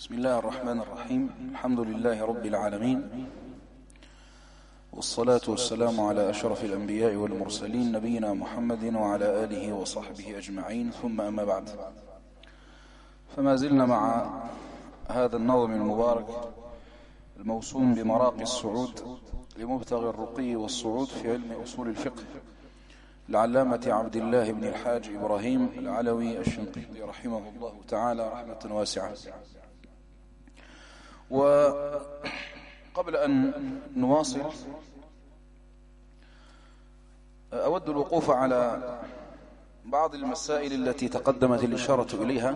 بسم الله الرحمن الرحيم. الحمد لله رب العالمين، والصلاة والسلام على أشرف الأنبياء والمرسلين نبينا محمد وعلى آله وصحبه أجمعين، ثم أما بعد. فما زلنا مع هذا النظم المبارك الموسوم بمراقي الصعود لمبتغي الرقي والصعود في علم أصول الفقه العلامة عبد الله بن الحاج إبراهيم العلوي الشنقيطي رحمه الله تعالى رحمة واسعة. وقبل أن نواصل أود الوقوف على بعض المسائل التي تقدمت الإشارة إليها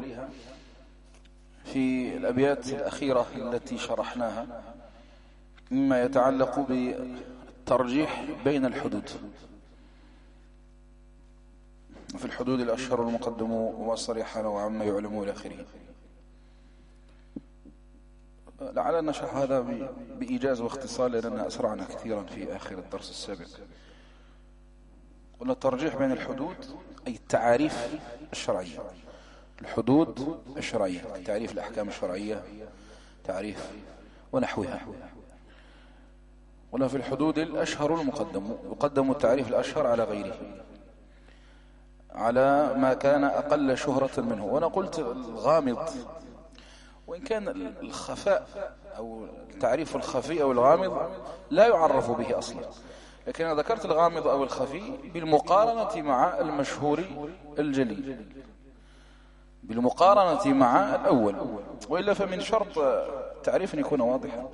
في الأبيات الأخيرة التي شرحناها، مما يتعلق بالترجيح بين الحدود. في الحدود الأشهر المقدم والصريح وعما يعلم إلى آخره. لعلنا نشرح هذا بإيجاز واختصار لأننا أسرعنا كثيرا في آخر الدرس السابق. قلنا الترجيح بين الحدود أي التعاريف الشرعية، الحدود الشرعية، تعريف الأحكام الشرعية، تعريف ونحوها. قلنا في الحدود الأشهر المقدم، يقدم التعريف الأشهر على غيره، على ما كان أقل شهرة منه. وأنا قلت الغامض، وإن كان الخفاء أو التعريف الخفي أو الغامض لا يعرف به أصلا، لكن أنا ذكرت الغامض أو الخفي بالمقارنة مع المشهور الجلي، بالمقارنة مع الأول، وإلا فمن شرط تعريف أن يكون واضحا.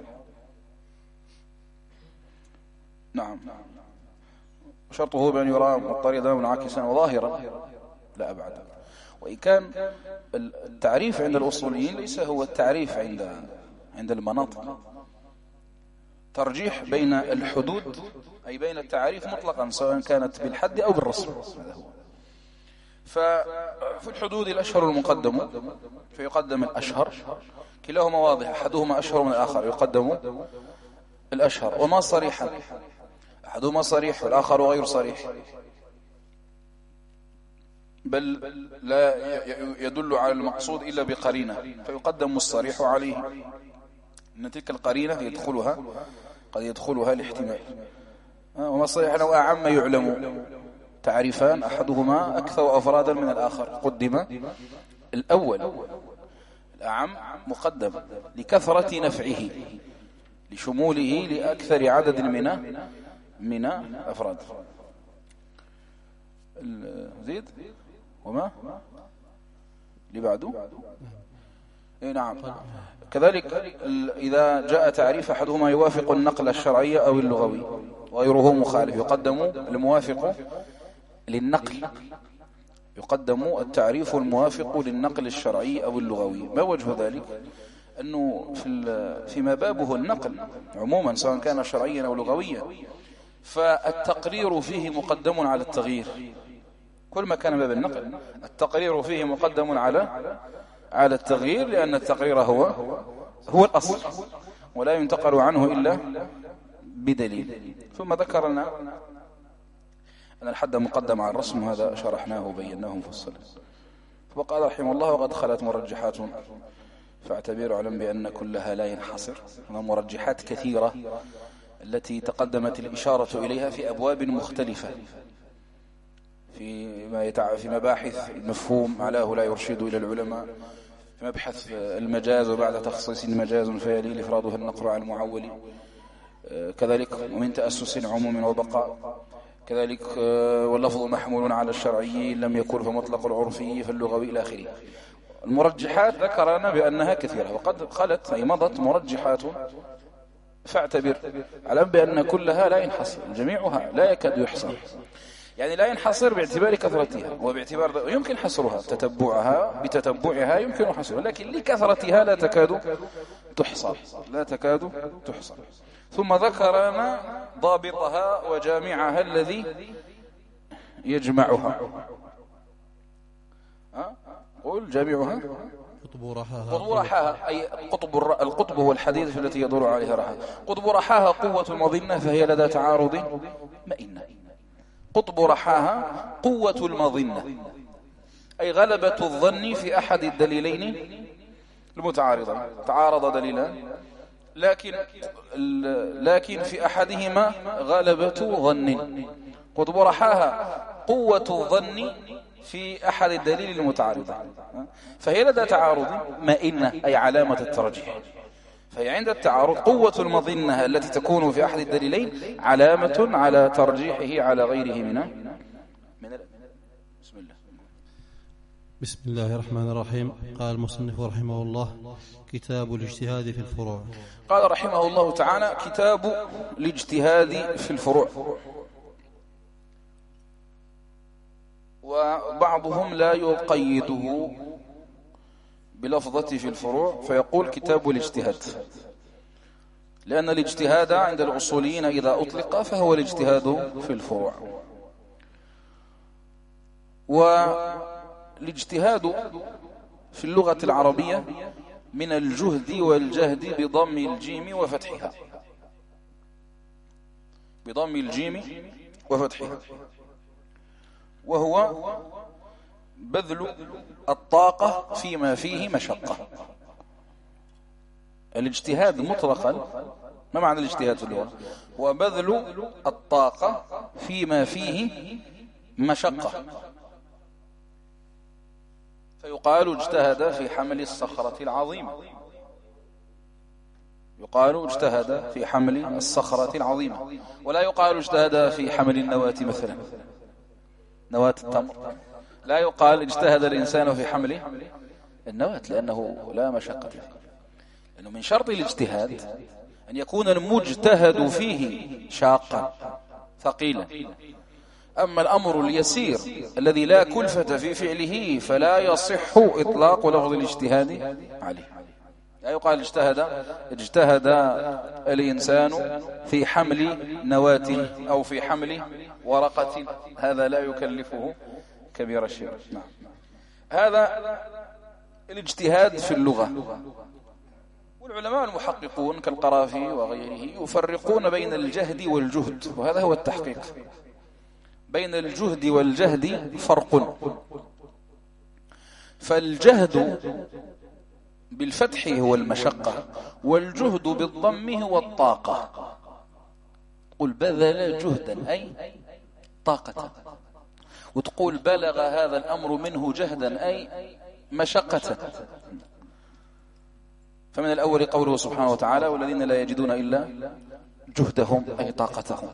نعم، شرطه بأن يرى مضطردا منعكسا وظاهرا لا أبعد. وإن كان التعريف عند الأصوليين ليس هو التعريف عند المناطق، ترجيح بين الحدود أي بين التعريف مطلقا سواء كانت بالحد أو بالرسم، هذا هو. ففي الحدود الأشهر المقدم فيقدم الأشهر، كلاهما واضح، أحدهما أشهر من الآخر يقدم الأشهر، وما صريحا، أحدهما صريح والآخر غير صريح، بل لا يدل على المقصود إلا بقرينة، فيقدم الصريح عليه، إن تلك القرينة قد يدخلها الاحتمال. وما صريح أو أعم يعلم، تعريفان أحدهما أكثر أفرادا من الآخر، قدم الأول، الأعم مقدم لكثرة نفعه، لشموله لأكثر عدد من أفراد. زيد وما اللي بعده. نعم، كذلك إذا جاء تعريف أحدهما يوافق النقل الشرعي أو اللغوي وغيره مخالف، يقدم الموافق للنقل، يقدم التعريف الموافق للنقل الشرعي أو اللغوي. ما وجه ذلك؟ أنه فيما بابه النقل عموما سواء كان شرعيا أو لغويا، فالتقرير فيه مقدم على التغيير. كل ما كان باب النقل التقرير فيه مقدم على التغيير، لأن التقرير هو الأصل ولا ينتقل عنه إلا بدليل. ثم ذكر لنا أن الحد مقدم على الرسم، هذا شرحناه وبيناه مفصلا. وقال رحمه الله: وقد خلت مرجحات فاعتبر علم بأن كلها لا ينحصر. مرجحات كثيرة التي تقدمت الإشارة إليها في أبواب مختلفة، في مباحث المفهوم علاه لا يرشد إلى العلماء، في مبحث المجاز وبعد تخصيص مجاز فيلي إفرادها النقر على المعول، كذلك ومن تأسس عموم وبقاء، كذلك واللفظ محمول على الشرعي لم يكن فمطلق العرفي فاللغوي إلى آخره. المرجحات ذكرنا بأنها كثيرة، وقد خلت أي مضت مرجحات، فاعتبر على بأن كلها لا ينحصر، جميعها لا يكاد يحصر، يعني لا ينحصر باعتبار كثرتها، وباعتبار يمكن حصرها بتتبعها يمكن حصرها، لكن لكثرتها لا تكاد تحصر. ثم ذكرنا ضابطها وجامعها الذي يجمعها. قول جامعها قطب رحاها، أي القطب هو الحديث التي يدور عليها رحاها. قطب رحاها قوة المظنة فهي لدى تعارض مئنة. قطب رحاها قوة المظنة أي غلبة الظن في أحد الدليلين المتعارضة تعارض دليلان، لكن في أحدهما غلبة ظن، قد برحاها قوة الظن في أحد الدليل المتعارضة، فهي لدى تعارض مائنة أي علامة الترجيح، فهي عند التعارض قوة المظنة التي تكون في أحد الدليلين علامة على ترجيحه على غيره من بسم الله الرحمن الرحيم. قال المصنف رحمه الله: كتاب الاجتهاد في الفروع. قال رحمه الله تعالى: كتاب الاجتهاد في الفروع. وبعضهم لا يقيده بلفظة في الفروع فيقول كتاب الاجتهاد، لأن الاجتهاد عند الأصوليين إذا أطلق فهو الاجتهاد في الفروع. والاجتهاد في اللغة العربية من الجهد والجهد بضم الجيم وفتحها، بضم الجيم وفتحها، وهو بذل الطاقة فيما فيه مشقة. الاجتهاد مطلقا، ما معنى الاجتهاد في اللغة؟ هو بذل الطاقة فيما فيه مشقة، فيقال اجتهد في حمل الصخرة العظيمة، يقال اجتهد في حمل الصخرة العظيمة، ولا يقال اجتهد في حمل النواة مثلا، نواة التمر، لا يقال اجتهد الإنسان في حمل النواة لأنه لا مشقة فيه، لأنه من شرط الاجتهاد أن يكون المجتهد فيه شاقا ثقيلا. أما الأمر اليسير الذي لا كلفة في فعله فلا يصح إطلاق لفظ الاجتهاد عليه. لا يقال اجتهد الإنسان في حمل نواة أو في حمل ورقة، هذا لا يكلفه كبير الشيء. نعم. هذا الاجتهاد في اللغة. والعلماء المحققون كالقرافي وغيره يفرقون بين الجهد والجهد، وهذا هو التحقيق. بين الجهد والجهد فرق، فالجهد بالفتح هو المشقة، والجهد بالضم هو الطاقة. قل بذل جهدا أي طاقة، وتقول بلغ هذا الأمر منه جهدا أي مشقة. فمن الأول قوله سبحانه وتعالى: والذين لا يجدون إلا جهدهم أي طاقتهم.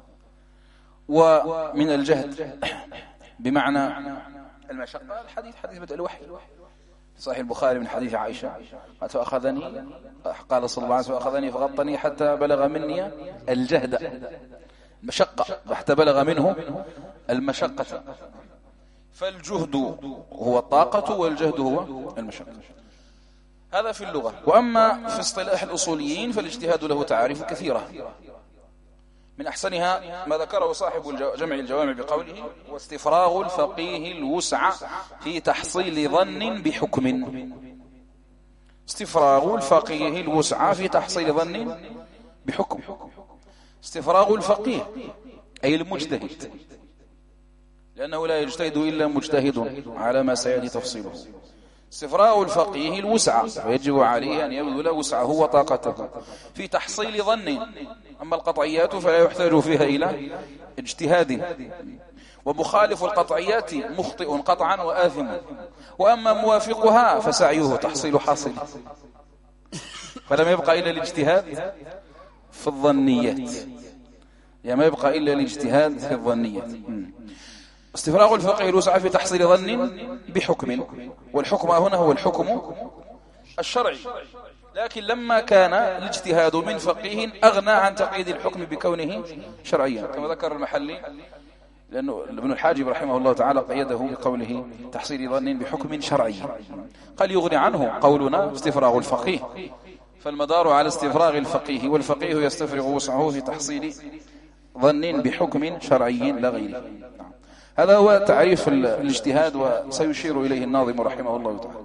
ومن الجهد بمعنى المشقة الحديث، حديث بدء الوحي، صحيح البخاري من حديث عائشة فأخذني، قال صلى الله عليه وسلم: فأخذني فغطني حتى بلغ مني الجهد، مشقة حتى بلغ منه المشقة. فالجهد هو الطاقة والجهد هو المشقة. هذا في اللغة. وأما في اصطلاح الأصوليين فالاجتهاد له تعاريف كثيرة، من أحسنها ما ذكره صاحب جمع الجوامع بقوله: واستفراغ الفقيه الوسع في تحصيل ظن بحكم. استفراغ الفقيه الوسع في تحصيل ظن بحكم. استفراغ الفقيه أي المجتهد، لأنه لا يجتهد إلا مجتهد على ما سيأتي تفصيله. استفراغ الفقيه الوسع، ويجب عليه أن يبذل وسعه وطاقته في تحصيل ظن. أما القطعيات فلا يحتاج فيها إلى اجتهاد، ومخالف القطعيات مخطئ قطعا وآثم، وأما موافقها فسعيه تحصيل حاصل. فلم يبقى إلا الاجتهاد في الظنيات، يعني ما يبقى إلا الاجتهاد في الظنيات. استفراغ الفقيه الوسع في تحصيل ظن بحكم، والحكم هنا هو الحكم الشرعي، لكن لما كان الاجتهاد من فقيه أغنى عن تقييد الحكم بكونه شرعيا، كما ذكر المحلي، لأنه ابن الحاجب رحمه الله تعالى قيده بقوله تحصيل ظن بحكم شرعي. قال يغني عنه قولنا استفراغ الفقيه، فالمدار على استفراغ الفقيه، والفقيه يستفرغ وسعه في تحصيل ظن بحكم شرعي لا غيره. هذا هو تعريف الاجتهاد، وسيشير إليه الناظم رحمه الله تعالى.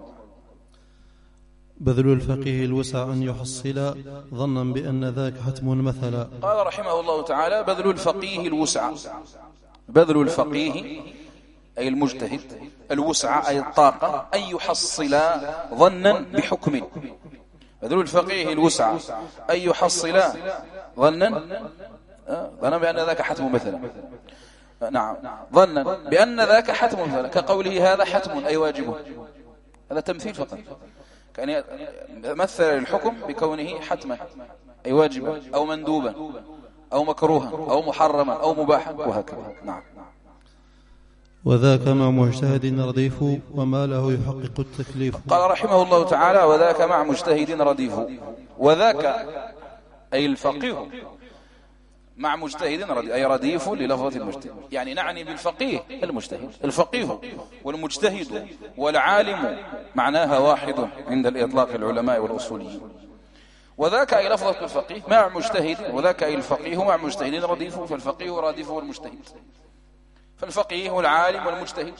بذل الفقيه الوسع أن يحصل ظنا بأن ذاك حتم مثلا. قال رحمه الله تعالى: بذل الفقيه الوسع. بذل الفقيه أي المجتهد، الوسع أي الطاقة، أن يحصل ظنا بحكم. مثل الفقيه الوسع أن يحصل ظنا بأن ذاك حتم مثلا، نعم، ظنا بأن ذاك حتم مثلا، كقوله هذا حتم أي واجب. هذا تمثيل فقط، كأن مثل الحكم بكونه حتما أي واجبا أو مندوبا أو مكروها أو محرما أو مباحا وهكذا. نعم. وذاك مع مجتهد رديف وما له يحقق التكليف. قال رحمه الله تعالى: وذاك مع مجتهد رديف. وذاك أي الفقيه مع مجتهد رديف، أي رديف للفظة المجتهد. يعني نعني بالفقيه المجتهد، الفقيه والمجتهد والعالم معناها واحد عند الإطلاق العلماء والأصوليين. وذاك أي لفظة الفقيه مع مجتهد، وذاك أي الفقيه مع مجتهد رديف، فالفقيه رديف والمجتهد، فالفقيه والعالم والمجتهد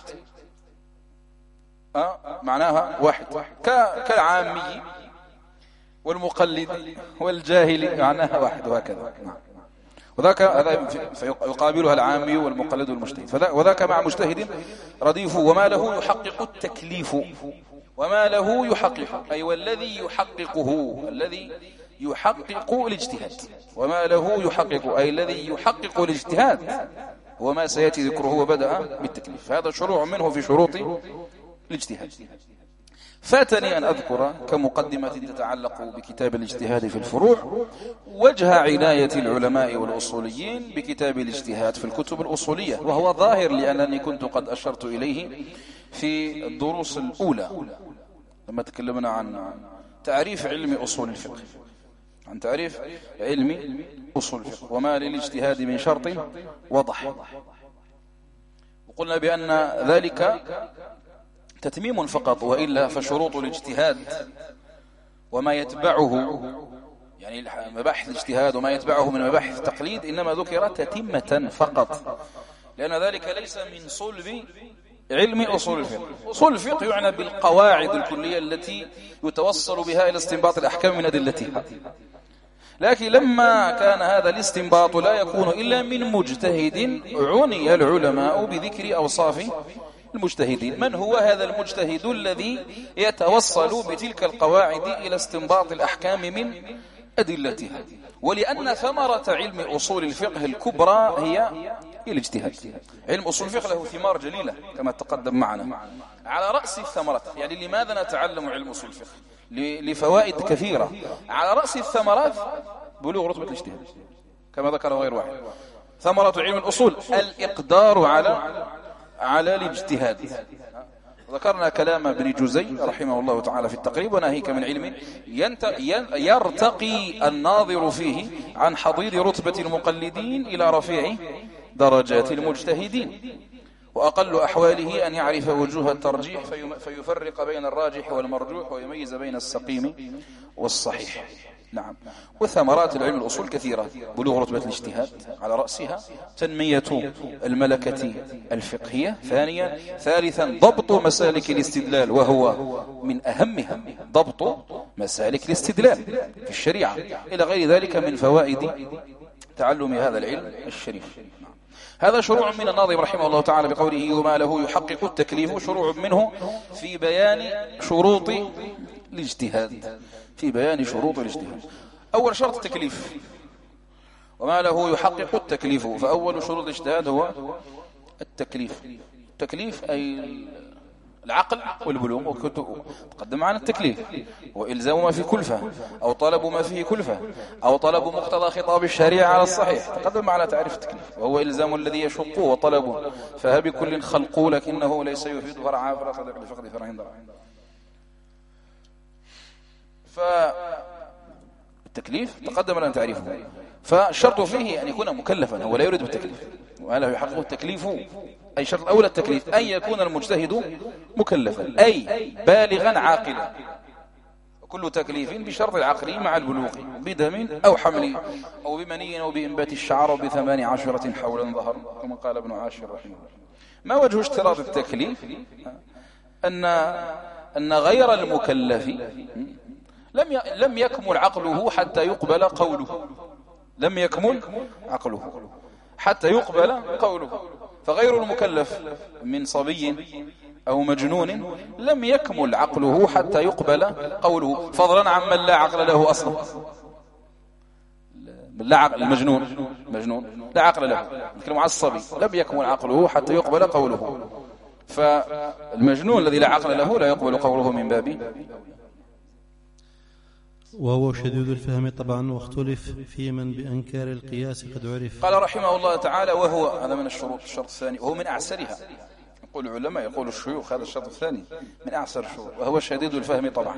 معناها واحد، كالعامي والمقلد والجاهل معناها واحد وهكذا. وذاك هذا يقابلها العامي والمقلد والمجتهد. وذاك مع مجتهد رديف وما له يحقق التكليف. وما له يحقق أي والذي يحققه، الذي يحقق الاجتهاد. وما له يحقق أي الذي يحقق الاجتهاد وما سيأتي ذكره وبدأ بالتكليف. هذا شروع منه في شروط الاجتهاد. فاتني أن أذكر كمقدمة تتعلق بكتاب الاجتهاد في الفروع وجه عناية العلماء والأصوليين بكتاب الاجتهاد في الكتب الأصولية، وهو ظاهر لأنني كنت قد أشرت إليه في الدروس الأولى لما تكلمنا عن تعريف علم أصول الفقه، عن تعريف علم أصول الفقه وما للاجتهاد من شرط وضح. وقلنا بأن ذلك تتميم فقط، وإلا فشروط الاجتهاد وما يتبعه، يعني مباحث الاجتهاد وما يتبعه من مباحث التقليد إنما ذكر تتمة فقط، لأن ذلك ليس من صلب علم أصول الفقه. أصول الفقه يعنى بالقواعد الكلية التي يتوصل بها إلى استنباط الأحكام من أدلتها. لكن لما كان هذا الاستنباط لا يكون إلا من مجتهد، عني العلماء بذكر أوصاف المجتهدين. من هو هذا المجتهد الذي يتوصل بتلك القواعد إلى استنباط الأحكام من أدلتها؟ ولأن ثمرة علم أصول الفقه الكبرى هي الاجتهاد. علم أصول الفقه له ثمار جليلة كما تقدم معنا. على رأس الثمرات، يعني لماذا نتعلم علم أصول الفقه؟ لفوائد كثيرة. على رأس الثمرات بلوغ رتبة الاجتهاد كما ذكره غير واحد. ثمرة علم الأصول الإقدار على الاجتهاد. ذكرنا كلام ابن جزي رحمه الله تعالى في التقريب: وناهيك من علم يرتقي الناظر فيه عن حضيض رتبة المقلدين إلى رفيع درجات المجتهدين، وأقل أحواله أن يعرف وجوه الترجيح فيفرق بين الراجح والمرجوح ويميز بين السقيم والصحيح. نعم. وثمرات العلم الأصول كثيرة: بلوغ رتبة الاجتهاد على رأسها، تنمية الملكة الفقهية، ثالثا ضبط مسالك الاستدلال وهو من أهمها ضبط مسالك الاستدلال في الشريعة، إلى غير ذلك من فوائد تعلم هذا العلم الشريف. هذا شروع من الناظم رحمه الله تعالى بقوله: وما له يحقق التكليف، شروع منه في بيان شروط الاجتهاد، في بيان شروط الاجتهاد. أول شرط التكليف، وما له يحقق التكليف، فأول شروط الاجتهاد هو التكليف. التكليف أي العقل والبلوغ، وتقدم معنا التكليف وإلزام ما فيه كلفة أو طلب ما فيه كلفة أو طلب مقتضى خطاب الشريعة على الصحيح. تقدم معنا تعريف التكليف، وهو إلزام الذي يشقه وطلبه، فهب كل خلقه لكنه ليس يفيد فرعا فلا صدق لفقد فرعين ضرع. فالتكليف تقدم لنا تعريفه، فالشرط فيه أن يكون مكلفا، هو لا يريد بالتكليف. وهذا يحقق التكليف، أي شرط الأول التكليف أن يكون المجتهد مكلفا أي بالغا عاقلا. كل تكليف بشرط العقل مع البلوغ، بدم أو حمل أو بمني أو بإنبات الشعر ب18 حولا ظهر، كما قال ابن عاشر رحمه الله. ما وجه اشتراط التكليف؟ أن غير المكلف لم يكمل عقله حتى يقبل قوله، لم يكمل عقله حتى يقبل قوله. فغير المكلف من صبي أو مجنون لم يكمل عقله حتى يقبل قوله، فضلا عن من لا عقل له أصلا. المجنون لا عقل له، نتكلم عن الصبي لم يكمل عقله حتى يقبل قوله، فالمجنون الذي لا عقل له لا يقبل قوله من باب. وهو شديد الفهم طبعا، واختلف في من بأنكار القياس قد عرف. قال رحمه الله تعالى: وهو هذا من الشروط، الشرط الثاني وهو من أعسرها، يقول العلماء يقول الشيوخ هذا الشرط الثاني من أعسر الشروط، وهو شديد الفهم طبعا.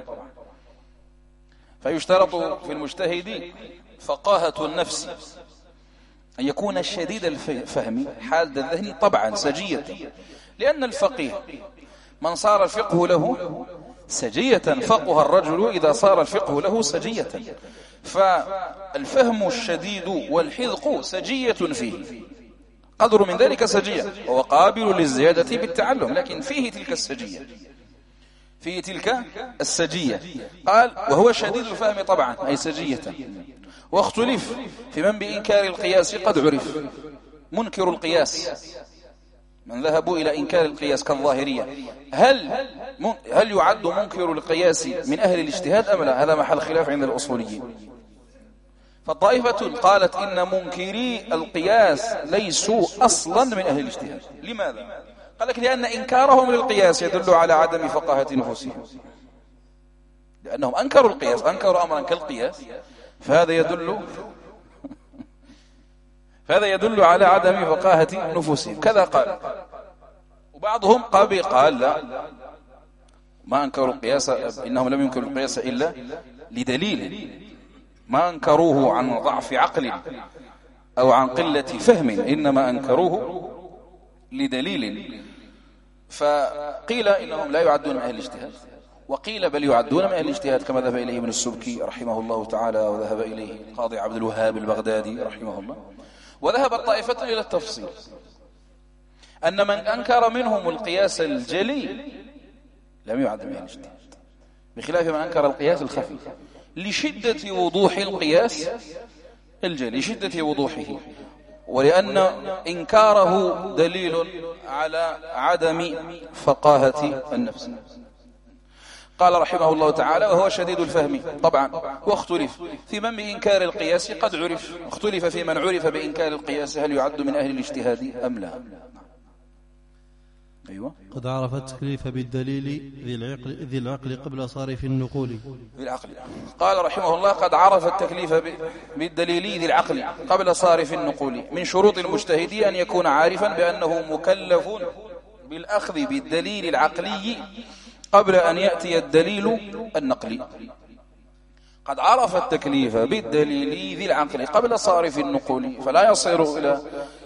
فيشترط في المجتهد فقاهة النفس، أن يكون شديد الفهم حاد الذهن طبعا سجية، لأن الفقيه من صار الفقه له سجية، فقه الرجل إذا صار الفقه له سجية، فالفهم الشديد والحذق سجية فيه، قدر من ذلك سجية، وهو قابل للزيادة بالتعلم، لكن فيه تلك السجية، فيه تلك السجية. قال: وهو شديد الفهم طبعا أي سجية. واختلف في من بإنكار القياس قد عرف. منكر القياس من ذهبوا إلى إنكار القياس كالظاهرية، هل يعد منكر القياس من أهل الاجتهاد أم لا؟ هذا محل خلاف عند الأصوليين. فالطائفة قالت إن منكري القياس ليسوا أصلا من أهل الاجتهاد. لماذا؟ قال لك: لأن إنكارهم للقياس يدل على عدم فقاهة نفوسهم، لأنهم أنكروا القياس، أنكروا أمرا كالقياس، فهذا يدل على عدم فقاهة نفوسهم. كذا قال. وبعضهم قال: لا، ما أنكروا القياس، إنهم لم ينكروا القياس إلا لدليل، ما أنكروه عن ضعف عقل أو عن قلة فهم، إنما أنكروه لدليل. فقيل إنهم لا يعدون من أهل الاجتهاد، وقيل بل يعدون من أهل الاجتهاد، كما ذهب إليه ابن السبكي رحمه الله تعالى، وذهب إليه القاضي عبد الوهاب البغدادي رحمه الله. وذهب الطائفة إلى التفصيل، أن من أنكر منهم القياس الجلي لم يعد من أهل الاجتهاد، بخلاف من أنكر القياس الخفي لشدة وضوح القياس الجلي، لشدة وضوحه، ولأن إنكاره دليل على عدم فقاهة النفس. قال رحمه الله تعالى: وهو شديد الفهم طبعا. واختلف في من بإنكار القياس قد عرف، اختلف في من عرف بإنكار القياس هل يعد من أهل الاجتهاد أم لا. أيوة. قد عرف التكليف بالدليل ذي العقل قبل صارف النقول. قال رحمه الله: قد عرف التكليف بالدليل ذي العقل قبل صارف النقول. من شروط المجتهد أن يكون عارفا بأنه مكلف بالأخذ بالدليل العقلي قبل أن يأتي الدليل النقلي. قد عرف التكليف بالدليل ذي العقل قبل صارف النقول، فلا يصير إلى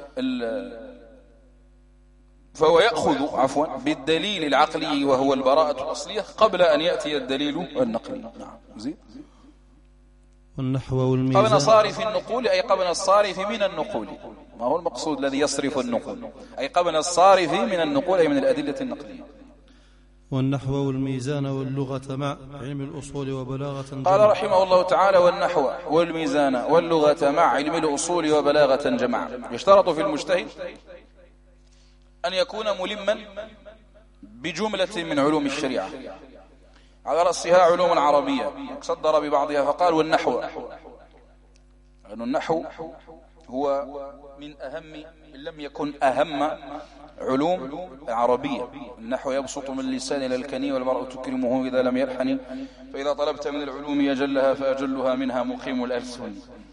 فهو يأخذ بالدليل العقلي وهو البراءة الأصلية قبل أن يأتي الدليل النقلي. نعم. زين. والنحو والميزان قبل صارف النقول أي قبل الصارف من النقول. ما هو المقصود الذي يصرف النقول؟ أي قبل الصارف من النقول، أي من الأدلة النقلية. والنحو والميزان واللغة مع علم الأصول وبلاغة جمع. قال رحمه الله تعالى: والنحو والميزان واللغة مع علم الأصول وبلاغة جمع. يشترط في المجتهد أن يكون ملما بجملة من علوم الشريعة، على رأسها علوم العربية، صدر ببعضها فقال: والنحو، لأن النحو هو من أهم، إن لم يكن أهم علوم العربية. النحو يبسط من اللسان إلى الكني، والمرء تكرمه إذا لم يلحن، فإذا طلبت من العلوم أجلها فأجلها منها مقيم الألسن.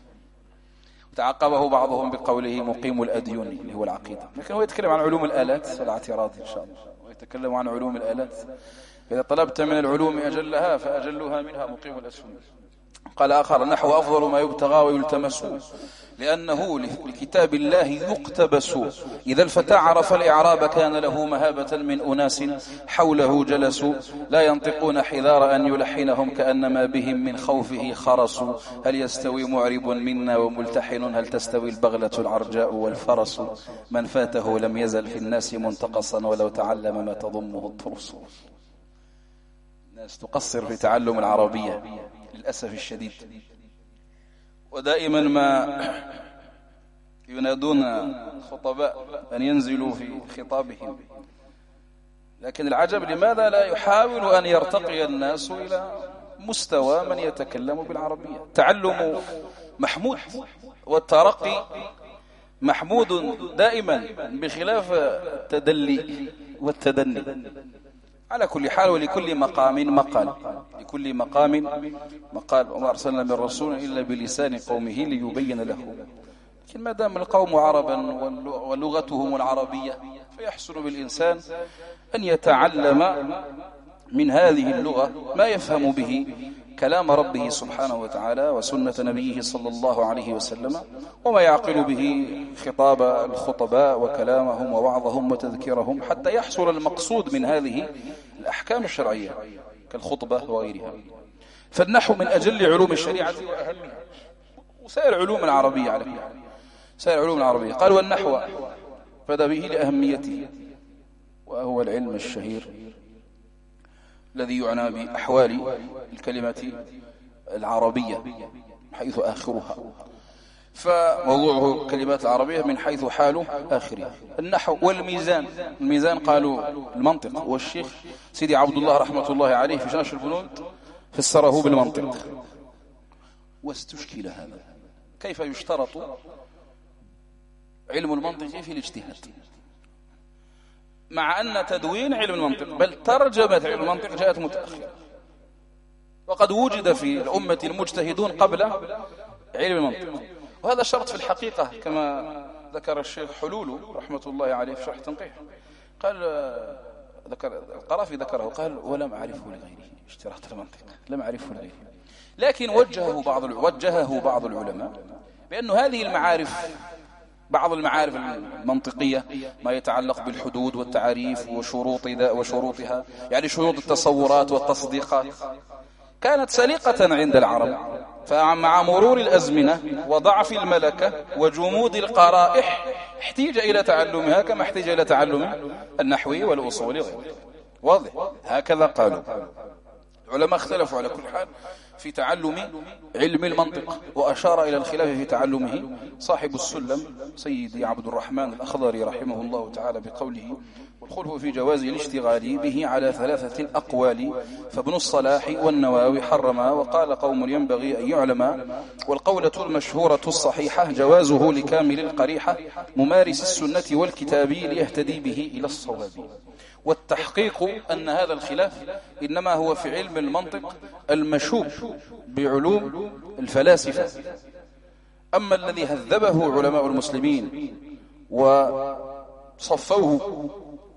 تعقبه بعضهم بقوله مقيم الأديون اللي هو العقيدة، لكن هو يتكلم عن علوم الآلات ولا اعتراض إن شاء الله، ويتكلم عن علوم الآلات. إذا طلبت من العلوم أجلها فأجلها منها مقيم الأسهم. قال آخر: النحو أفضل ما يبتغى ويلتمس، لأنه لكتاب الله يقتبس. إذا الفتى عرف الإعراب كان له مهابة من أناس حوله جلسوا، لا ينطقون حذار أن يلحنهم كأنما بهم من خوفه خرس. هل يستوي معرب منا وملتحن؟ هل تستوي البغلة العرجاء والفرس؟ من فاته لم يزل في الناس منتقصا، ولو تعلم ما تضمه الطرس. الناس تقصر في تعلم العربية للأسف الشديد، ودائما ما ينادون الخطباء أن ينزلوا في خطابهم، لكن العجب لماذا لا يحاول أن يرتقي الناس إلى مستوى من يتكلم بالعربية؟ تعلم محمود والترقي محمود دائما، بخلاف التدلي والتدني. على كل حال، ولكل مقام مقال، لكل مقام مقال، وما أرسلنا من رسول إلا بلسان قومه ليبين له. لكن ما دام القوم عربا ولغتهم العربية، فيحسن بالإنسان أن يتعلم من هذه اللغة ما يفهم به كلام ربه سبحانه وتعالى وسنة نبيه صلى الله عليه وسلم، وما يعقل به خطاب الخطباء وكلامهم ووعظهم وتذكيرهم، حتى يحصل المقصود من هذه الأحكام الشرعية كالخطبة وغيرها. فالنحو من أجل علوم الشريعة وأهمها، وسائر علوم العربية على كل حال، سائر علوم العربية. قال والنحو بدأ به لأهميته، وهو العلم الشهير الذي يعنى بأحوال الكلمة العربية حيث آخرها، فموضوعه الكلمات العربية من حيث حال آخرها. النحو والميزان، الميزان قالوا المنطق، والشيخ سيدي عبد الله رحمة الله عليه في شرح البنود فسره بالمنطق. واستشكل هذا، كيف يشترط علم المنطق في الاجتهاد، مع أن تدوين علم المنطق بل ترجمة علم المنطق جاءت متأخرة، وقد وجد في الأمة المجتهدون قبل علم المنطق. وهذا شرط في الحقيقة، كما ذكر الشيخ حلول رحمة الله عليه في شرح التنقيح، قال القرافي ذكره، قال ولم أعرفه لغيره، اشتراط المنطق لم أعرفه لغيره. لكن وجهه بعض العلماء بأن هذه المعارف، بعض المعارف المنطقية، ما يتعلق بالحدود والتعريف وشروطها، يعني شروط التصورات والتصديقات، كانت سليقة عند العرب، فمع مرور الأزمنة وضعف الملكة وجمود القرائح احتيج إلى تعلمها، كما احتيج إلى تعلم النحو والأصول وغيره. واضح؟ هكذا قالوا علماء. اختلفوا على كل حال في تعلم علم المنطق، وأشار إلى الخلاف في تعلمه صاحب السلم سيدي عبد الرحمن الأخضري رحمه الله تعالى بقوله: والخلف في جواز الاشتغال به على 3 أقوال، فابن الصلاح والنواوي حرما، وقال قوم ينبغي أن يعلم، والقولة المشهورة الصحيحة جوازه لكامل القريحة ممارس السنة والكتاب ليهتدي به إلى الصواب. والتحقيق أن هذا الخلاف إنما هو في علم المنطق المشوب بعلوم الفلاسفة. أما الذي هذبه علماء المسلمين وصفوه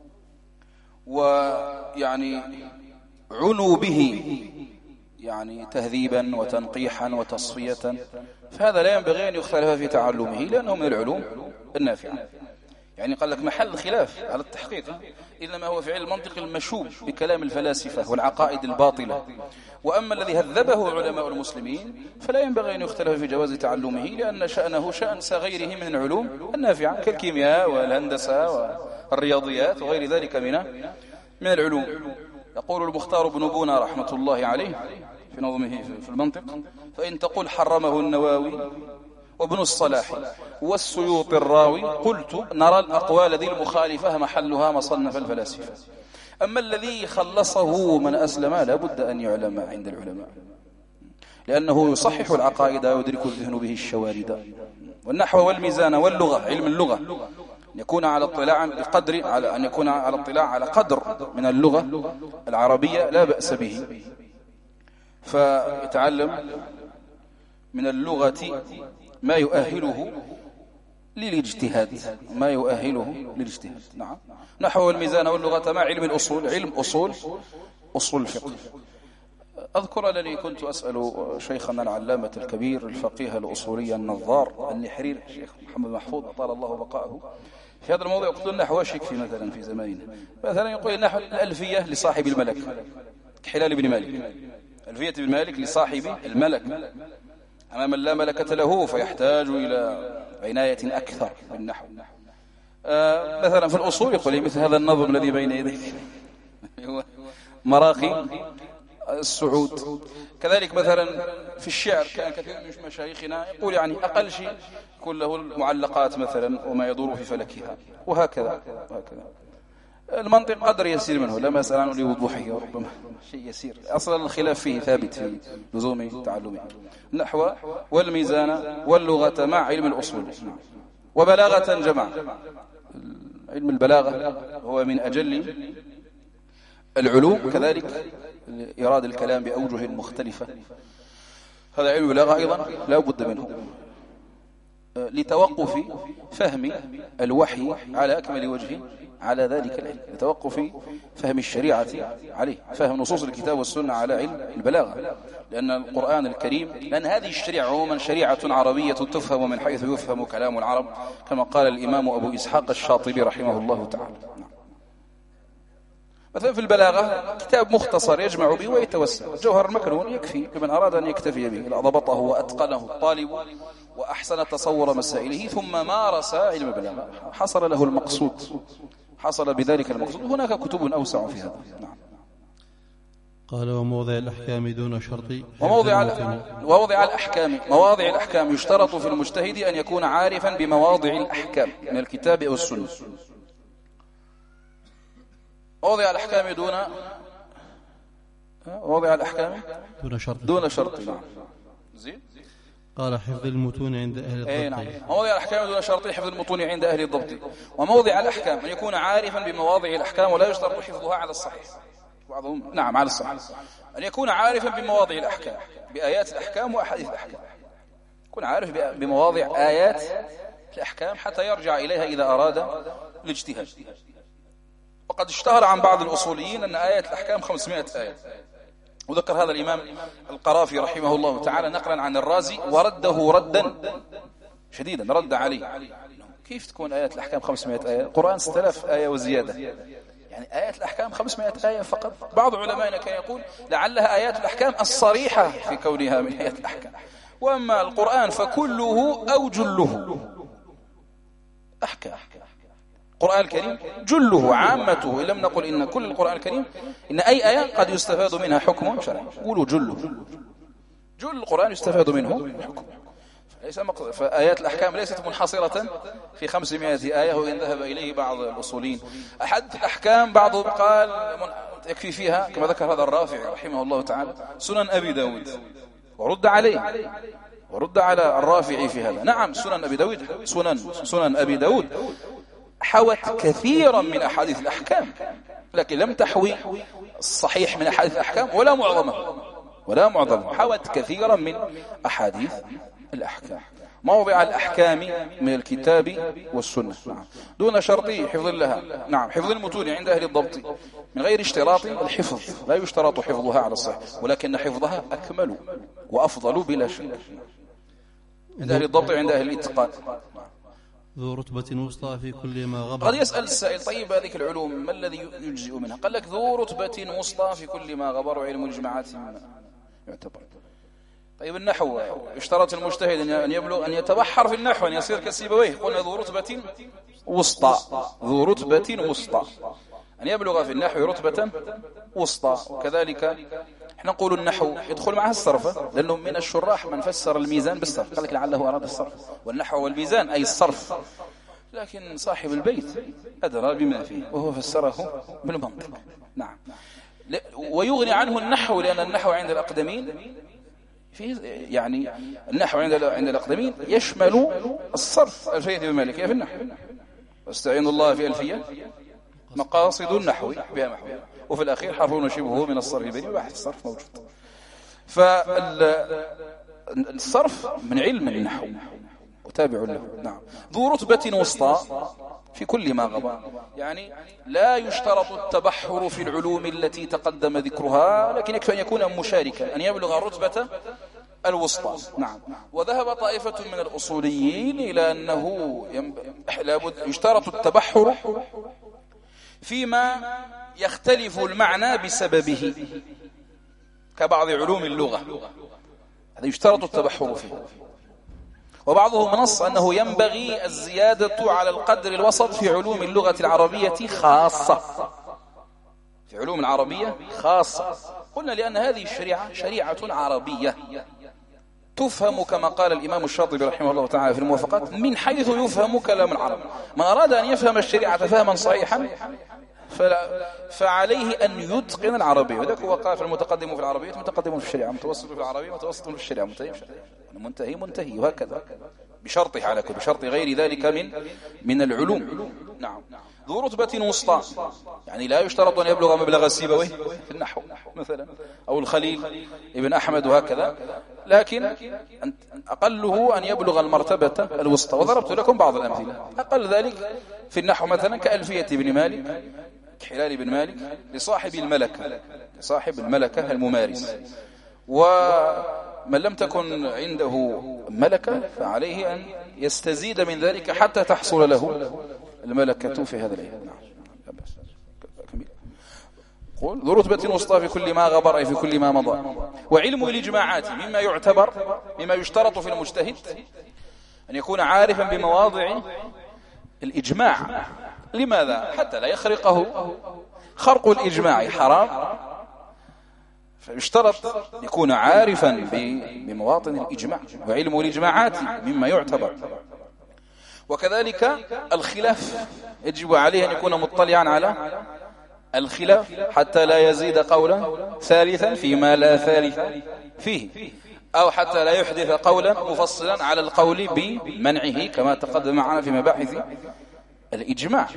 ويعني عنوا به يعني تهذيبا وتنقيحا وتصفية، فهذا لا ينبغي أن يختلف في تعلمه، لأنه من العلوم النافعة. يعني قال لك محل خلاف على التحقيق إنما هو في علم المنطق المشوب بكلام الفلاسفة والعقائد الباطلة. وأما الذي هذبه علماء المسلمين فلا ينبغي أن يختلف في جواز تعلمه، لأن شأنه شأن غيره من العلوم النافعة كالكيمياء والهندسة والرياضيات وغير ذلك من العلوم. يقول المختار بن بونة رحمة الله عليه في نظمه في المنطق: فإن تقول حرمه النواوي وابن الصلاح والسيوط الراوي قلت نرى الأقوال ذي المخالفة محلها مصنف الفلاسفة. أما الذي خلصه من أسلم لا بد أن يعلم عند العلماء، لأنه يصحح العقائد ويدرك الذهن به الشوارد. والنحو والميزان واللغة، علم اللغة أن يكون على اطلاع بقدر، على أن يكون على اطلاع على قدر من اللغة العربية لا بأس به، فيتعلم من اللغة ما يؤهله للاجتهاد، نعم. نحو الميزان واللغة مع علم الأصول، علم أصول الفقه. أذكر أنني كنت أسأل شيخنا العلامة الكبير الفقيه الأصولي النظار النحرير الشيخ محمد محفوظ طال الله بقاءه في هذا الموضوع. قلت النحو شكفي مثلا في زماننا، مثلا يقول النحو الألفية لصاحب الملك كحلال بن مالك، ألفية بن مالك لصاحب الملك، أما من لا ملكة له فيحتاج إلى عناية أكثر بالنحو. مثلا في الأصول يقول مثل هذا النظم الذي بين يديك مراخي السعود. كذلك مثلا في الشعر كان كثير من مشايخنا يقول يعني أقل شيء يكون له المعلقات مثلا وما يدور في فلكها وهكذا. المنطق قدر يسير منه، لا مسألة عنه لوضوحه وربما شيء يسير. أصلا الخلاف فيه ثابت في لزوم تعلمه. النحو والميزان واللغة مع علم الأصول وبلاغة جمع. علم البلاغة هو من أجل العلوم، كذلك إراد الكلام بأوجه مختلفة. هذا علم البلاغة أيضا لا بد منه لتوقف فهم الوحي على أكمل وجه على ذلك العلم، لتوقف فهم الشريعة عليه، فهم نصوص الكتاب والسنة على علم البلاغة. لأن القرآن الكريم، لأن هذه الشريعة عموما شريعة عربية تفهم من حيث يفهم كلام العرب، كما قال الإمام أبو إسحاق الشاطبي رحمه الله تعالى. مثلا في البلاغة كتاب مختصر يجمع به ويتوسع. جوهر المكنون يكفي لمن أراد أن يكتفي به، إذا ضبطه وأتقنه الطالب وأحسن تصور مسائله ثم مارس علم البلاغة حصل له المقصود، حصل بذلك المقصود. هناك كتب أوسع في هذا. نعم. قال وموضع الأحكام دون شرط وموضع الأحكام، مواضع الأحكام يشترط في المجتهد أن يكون عارفا بمواضع الأحكام من الكتاب أو السنة. موضع الأحكام دون شرط. نعم. زين. قال حفظ المتون عند أهل الضبط. نعم. موضع الأحكام دون شرط حفظ المتون عند أهل الضبط. وموضع الأحكام أن يكون عارفا بمواضع الأحكام ولا يشترط حفظها على الصحيح. بعضهم نعم على الصحيح. أن يكون عارفا بمواضع الأحكام، بآيات الأحكام وأحاديث الأحكام. يكون عارف بمواضع آيات الأحكام حتى يرجع إليها إذا أراد الاجتهاد. وقد اشتهر عن بعض الأصوليين أن آيات الأحكام 500 آية، وذكر هذا الإمام القرافي رحمه الله تعالى نقلا عن الرازي ورده ردا شديدا، رد عليه. كيف تكون آيات الأحكام 500 آية؟ القرآن 6000 آية وزيادة، يعني آيات الأحكام 500 آية فقط. بعض علمائنا كان يقول لعلها آيات الأحكام الصريحة في كونها من آيات الأحكام، وأما القرآن فكله أو جله أحكام. القرآن الكريم جله عامته، إن لم نقل إن كل القرآن الكريم، إن أي آية قد يستفاد منها حكم شرعي، قولوا جله. جل القرآن يستفاد منه حكم. فآيات الأحكام ليست منحصرة في 500 آية، وإن ذهب إليه بعض الأصولين. أحد الأحكام بعضهم قال يكفي فيها كما ذكر هذا الرافعي رحمه الله تعالى سنن أبي داود، ورد عليه ورد على الرافعي في هذا. نعم سنن أبي داود، سنن أبي داود حوت كثيرا من أحاديث الأحكام، لكن لم تحوي الصحيح من أحاديث الأحكام ولا معظمه، حوت كثيرا من أحاديث الأحكام. موضع الأحكام من الكتاب والسنة. نعم. دون شرط حفظ لها. نعم. حفظ المتون عند أهل الضبط من غير اشتراط الحفظ، لا يشترط حفظها على الصحيح، ولكن حفظها أكمل وأفضل بلا شك عند أهل الضبط عند أهل الاتقان. ذو رتبة وسطى في كل ما غبر. قد يسأل السائل طيب هذه العلوم ما الذي يجزئ منها؟ قال لك ذو رتبة وسطى في كل ما غبر، وعلم الجماعات يعتبر. طيب النحو اشترط المجتهد أن يبلغ أن يتبحر في النحو، أن يصير كسيبويه. قلنا ذو رتبة وسطى، ذو رتبة وسطى، أن يبلغ في النحو رتبة وسطى. وكذلك احنا نقول النحو يدخل معها الصرف، لأنه من الشراح من فسر الميزان بالصرف، قال لك لعله أراد الصرف، والنحو والميزان أي الصرف، لكن صاحب البيت أدرى بما فيه وهو فسره بالمنطق. نعم. ويغني عنه النحو، لأن النحو عند الأقدمين يعني النحو عند الأقدمين يشمل الصرف. ألفية المالكية في النحو، واستعين الله في ألفية مقاصد النحو بها محو، وفي الأخير حرف وشبهه من الصرف بيني وبحث الصرف موجود. فالصرف من علم النحو وتابع له. نعم. ذو رتبة وسطى في كل ما غبر، يعني لا يشترط التبحر في العلوم التي تقدم ذكرها، لكن يكفي أن يكون مشاركا، أن يبلغ الرتبة الوسطى. نعم. وذهب طائفة من الأصوليين إلى أنه لابد يشترط التبحر فيما يختلف المعنى بسببه، كبعض علوم اللغة، هذا يشترط التبحر فيه. وبعضهم نص أنه ينبغي الزيادة على القدر الوسط في علوم اللغة العربية خاصة، في علوم العربية خاصة، قلنا لأن هذه الشريعة شريعة عربية تفهم كما قال الإمام الشاطبي رحمه الله تعالى في الموافقات من حيث يفهم كلام العرب. من أراد أن يفهم الشريعة فهما صحيحا فعليه أن يتقن العربية. وذلك هو قال في المتقدم في العربية متقدم في الشريعة، متوسط في العربية متوسط في الشريعة، منتهي وهكذا بشرطه على كل بشرط غير ذلك من العلوم. نعم. ذو رتبة وسطى يعني لا يشترط أن يبلغ مبلغ السيبويه في النحو مثلا أو الخليل ابن أحمد وهكذا، لكن أقله أن يبلغ المرتبة الوسطى. وضربت لكم بعض الأمثلة. أقل ذلك في النحو مثلا كألفية بن مالك، حلال بن مالك لصاحب الملكة الممارس. ومن لم تكن عنده ملكة فعليه أن يستزيد من ذلك حتى تحصل له الملكة في هذا الأيام. قل ذو رتبة وسطى في كل ما غبر أي في كل ما مضى. وعلم الإجماعات مما يشترط في المجتهد أن يكون عارفا بمواضع الإجماع. لماذا؟ حتى لا يخرقه. خرق الإجماع حرام، فيشترط يكون عارفا بمواطن الإجماع. وعلم الإجماعات مما يعتبر. وكذلك الخلاف يجب عليه أن يكون مطلعا على الخلاف حتى لا يزيد قولا ثالثا فيما لا ثالث فيه، أو حتى لا يحدث قولا مفصلا على القول بمنعه كما تقدم معنا في مباحث الإجماع.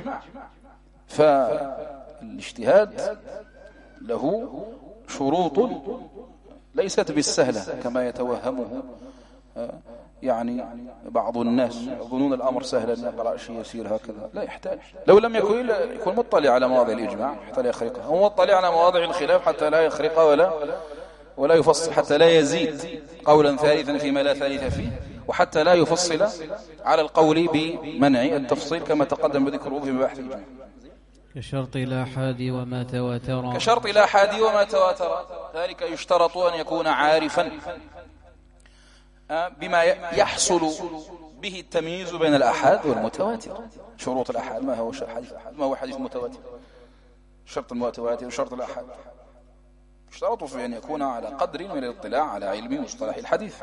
فالاجتهاد له شروط ليست بالسهلة كما يتوهمه يعني بعض الناس، يظنون الأمر سهلا أن يقرأ شيء يسير هكذا. لا، يحتاج لو لم يكن مطلع على مواضع الإجماع حتى لا يخرقها، هو مطلع على مواضع الخلاف حتى لا يخرق ولا يفصل، حتى لا يزيد قولا ثالثا فيما لا ثالث فيه، وحتى لا يفصل على القول بمنع التفصيل كما تقدم بذكره في مباحث الإجماع. كشرط الآحاد وما تواتر. ذلك يشترط أن يكون عارفا بما يحصل به التمييز بين الآحاد والمتواتر. شروط الآحاد ما هو حديث الآحاد، ما هو حديث متواتر، شرط المتواتر وشرط الآحاد. يشترط في أن يكون على قدر من الاطلاع على علم مصطلح الحديث،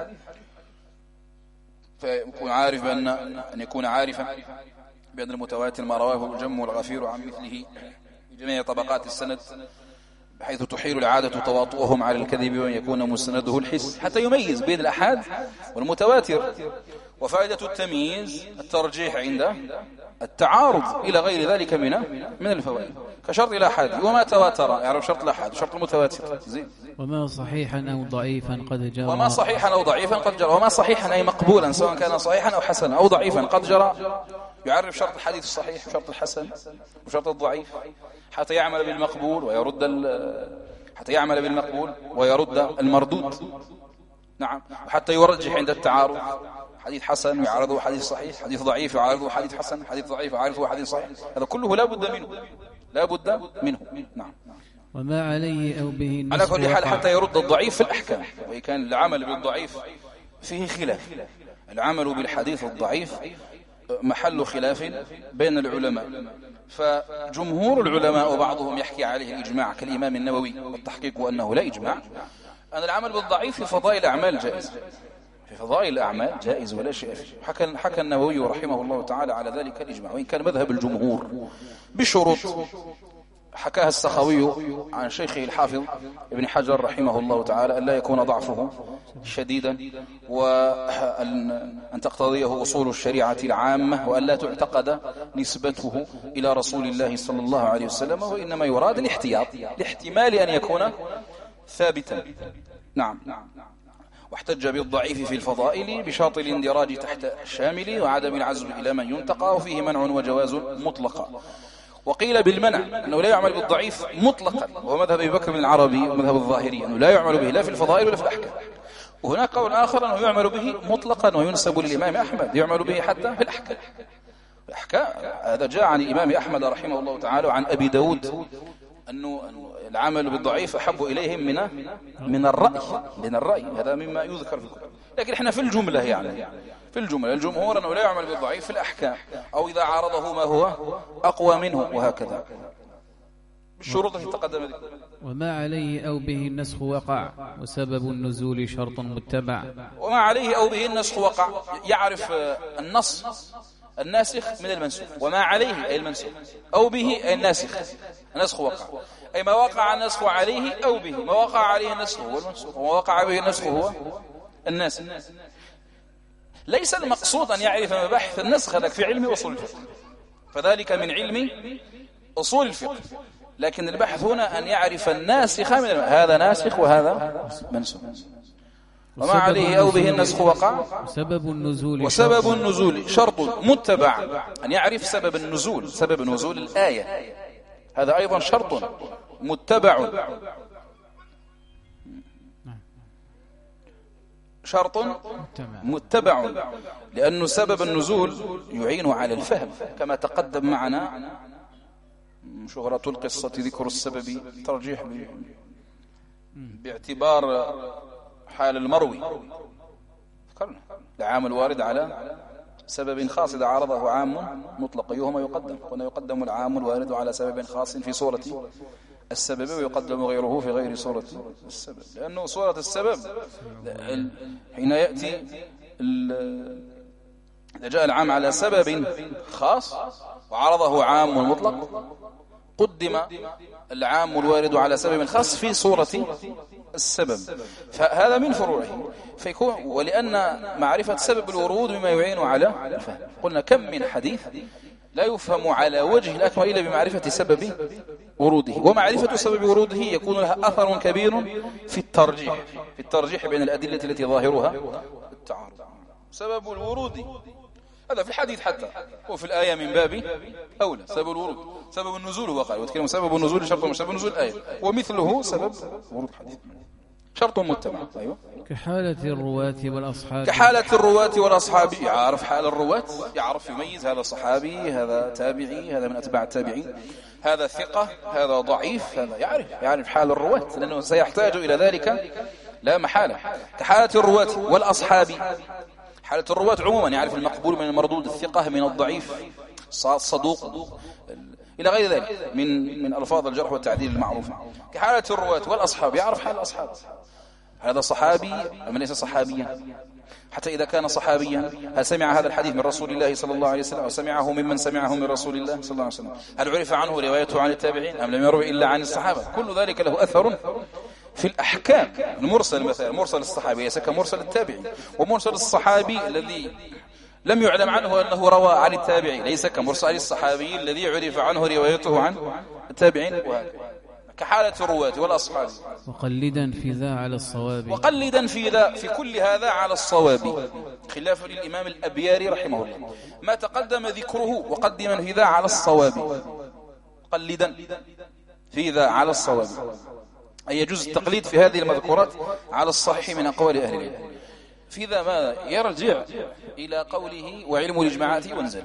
فيكون عارف أن يكون عارفا بأن المتواتر ما رواه الجم والغفير عن مثله بجميع طبقات السند، بحيث تحيل العادة تواطؤهم على الكذب وأن يكون مستنده الحس، حتى يميز بين الأحاد والمتواتر. وفائدة التمييز الترجيح عند التعارض إلى غير ذلك من الفوائد. كشرط الآحاد وما تواتر، يعني شرط الآحاد شرط المتواتر. زين. وما صحيحا أو ضعيفا قد جرى. وما صحيحا أي مقبولا، سواء كان صحيحا أو حسنا أو ضعيفا قد جرى. يعرف شرط الحديث الصحيح وشرط الحسن وشرط الضعيف حتى يعمل بالمقبول ويرد المردود. نعم. وحتى يرجح عند التعارض، حديث حسن يعارضه حديث صحيح، حديث ضعيف يعارضه حديث حسن، حديث ضعيف يعارضه حديث صحيح. هذا كله لا بد منه. نعم. وما عليه أو به على كل حال حتى يرد الضعيف في الأحكام. وإن كان العمل بالضعيف فيه خلاف، العمل بالحديث الضعيف محل خلاف بين العلماء. فجمهور العلماء وبعضهم يحكي عليه الإجماع كالإمام النووي، والتحقيق أنه لا إجماع، أن العمل بالضعيف في فضائل الأعمال جائز ولا شيء فيه. حكى النووي رحمه الله تعالى على ذلك الإجماع، وإن كان مذهب الجمهور بشروط حكاها السخاوي عن شيخه الحافظ ابن حجر رحمه الله تعالى، أن لا يكون ضعفه شديدا، وأن تقتضيه أصول الشريعة العامة، وأن لا تعتقد نسبته إلى رسول الله صلى الله عليه وسلم، وإنما يراد الاحتياط لاحتمال أن يكون ثابتا. نعم. واحتج بالضعيف في الفضائل بشرط الاندراج تحت الشامل وعدم العزم إلى من ينتقى، وفيه منع وجواز مطلقا. وقيل بالمنع أنه لا يعمل بالضعيف مطلقا، وهو مذهب أبي بكر بن العربي ومذهب الظاهري، أنه لا يعمل به لا في الفضائل ولا في الأحكام. وهناك قول آخر أنه يعمل به مطلقا، وينسب للإمام أحمد يعمل به حتى في الأحكام. هذا جاء عن الإمام أحمد رحمه الله تعالى وعن أبي داود أنه العمل بالضعيف أحب إليهم من الرأي. هذا مما يذكر في الكتب. لكن احنا في الجملة، يعني في الجملة الجمهور أنه لا يعمل بالضعيف في الأحكام، أو إذا عارضه ما هو أقوى منه وهكذا. بالشروط التي تقدم ذكرها. وما عليه أو به النسخ وقع وسبب النزول شرط متبع. وما عليه أو به النسخ وقع، يعرف النص الناسخ من المنسوخ. وما عليه أي المنسوخ، أو به أي الناسخ. النسخ وقع أي ما وقع النسخ عليه، أو به ما وقع عليه النسخ هو المنسوخ، وما وقع به النسخ هو الناسخ. ليس المقصود أن يعرف مباحث النسخ، هذا في علم أصول الفقه، فذلك من علم أصول الفقه. لكن البحث هنا أن يعرف الناسخ من هذا ناسخ وهذا منسوخ. وما عليه أو به النسخ وقع وسبب النزول شرط متبع، أن يعرف سبب النزول، سبب نزول الآية، هذا أيضا شرط متبع. شرط متبع، لأنه سبب النزول يعين على الفهم كما تقدم معنا. شهرة القصة ذكر السبب، ترجيح باعتبار حال المروي. ذكرنا العام الوارد على سبب خاص إذا عارضه عام مطلق أيهما يقدم؟ قلنا يقدم العام الوارد على سبب خاص في صورة السبب، ويقدم غيره في غير صورة السبب، لأنه صورة السبب حين يأتي إذا جاء العام على سبب خاص وعرضه عام مطلق، قدم العام الوارد على سبب خاص في صورة السبب، فهذا من فروعه فيكون. ولأن معرفة سبب الورود مما يعين على الفهم. قلنا كم من حديث لا يفهم على وجه الأكمل إلا بمعرفة سبب وروده، ومعرفة سبب وروده يكون لها أثر كبير في الترجيح بين الأدلة التي ظاهرها التعارض. سبب الورود هذا في الحديث حتى، وفي الآية من باب أولى. سبب الورود، سبب النزول هو قال، وتكلم سبب النزول شرط، سبب النزول الآية، ومثله سبب ورود الحديث شرط متبع. أيوة. كحالة الرواة والأصحاب، كحالة الرواة والأصحاب، يعرف حال الرواة، يعرف يميز هذا صحابي، هذا تابعي، هذا من أتباع التابعين، هذا ثقة، هذا ضعيف، هذا يعرف حال الرواة، لأنه سيحتاج إلى ذلك لا محالة. كحالة الرواة والأصحاب، حالة الرواة عموما يعرف المقبول من المردود، الثقة من الضعيف، الصدوق إلى غير ذلك من ألفاظ الجرح والتعديل المعروفة. كحالة الرواة والأصحاب، يعرف حال الأصحاب، هذا صحابي أم ليس صحابيا، حتى إذا كان صحابيا هل سمع هذا الحديث من رسول الله صلى الله عليه وسلم أو سمعه ممن سمعه من رسول الله صلى الله عليه وسلم، هل عرف عنه روايته عن التابعين أم لم يروي إلا عن الصحابة. كل ذلك له أثر في الأحكام. المرسل مثلا، مرسل الصحابي ليس كمرسل التابعي، ومرسل الصحابي الذي لم يعلم عنه أنه روى عن التابعي ليس كمرسل الصحابي الذي عرف عنه روايته عن التابعين. كحالة الرواة والأصحاب. وقلدا في ذا على الصواب، وقلدا في ذا، في كل هذا على الصواب، خلاف للإمام الأبياري رحمه الله، ما تقدم ذكره وقدما في ذا على الصواب، قلدا في ذا على الصواب، أي يجوز التقليد في هذه المذكورات على الصحيح من أقوال أهل العلم. في ذا ما يرجع إلى قوله وعلم الإجماعات ينزل،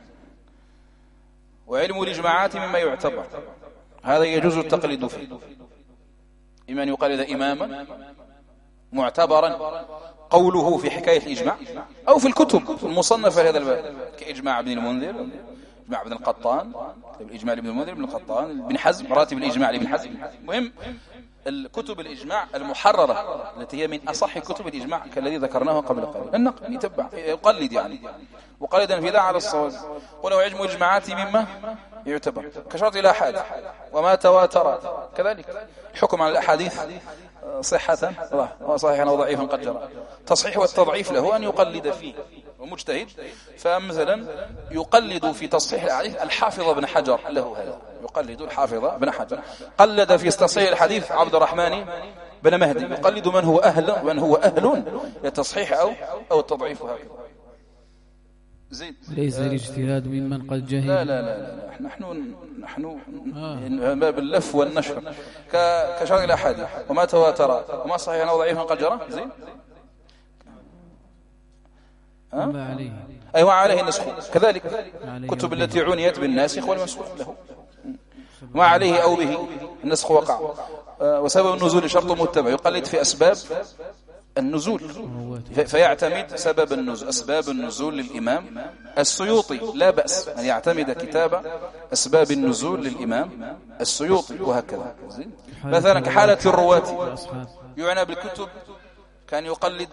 وعلم الإجماعات مما يعتبر، هذا يجوز التقليد فيه، إما أن يقلد إماما معتبرا قوله في حكاية الإجماع، أو في الكتب المصنفة لهذا الباب كإجماع ابن المنذر، إجماع ابن القطان، الإجماع ابن المنذر، ابن القطان، ابن حزم، مراتب الإجماع لابن حزم. مهم الكتب الإجماع المحررة التي هي من أصح كتب الإجماع كالذي ذكرناه قبل قليل، النقل يتبع يقلد يعني، وقلدا في ذا على الصواب. ولو علم الإجماعات مما يعتبر كشرط الآحاد وما تواتر، كذلك الحكم على الأحاديث صحة وصحيحا وضعيفا قد جرى، تصحيح والتضعيف له أن يقلد فيه ومجتهد. فمثلا يقلد في تصحيح الحديث الحافظ بن حجر، له هذا يقلد الحافظ بن حجر، قلد في تصحيح الحديث عبد الرحمن بن مهدي، يقلد من هو أهل للتصحيح أو التضعيف. هكذا زين. ليس الاجتهاد ممن قد جهل. لا لا لا لا، نحن باب اللف والنشر كشرط الأحاديث وما تواتر وما صحيحا وضعيفا قد جرى. زين. وما عليه، أيوة عليه النسخ، كذلك كتب التي عنيت بالناسخ والمنسوخ له، ما عليه أو به النسخ وقع. وسبب النزول شرط متبع، يقلد في أسباب النزول، فيعتمد سبب النزول، أسباب النزول للإمام السيوطي. لا بأس أن يعتمد كتاب أسباب النزول للإمام السيوطي وهكذا. مثلا كحالة الرواة يعنى بالكتب كان يقلد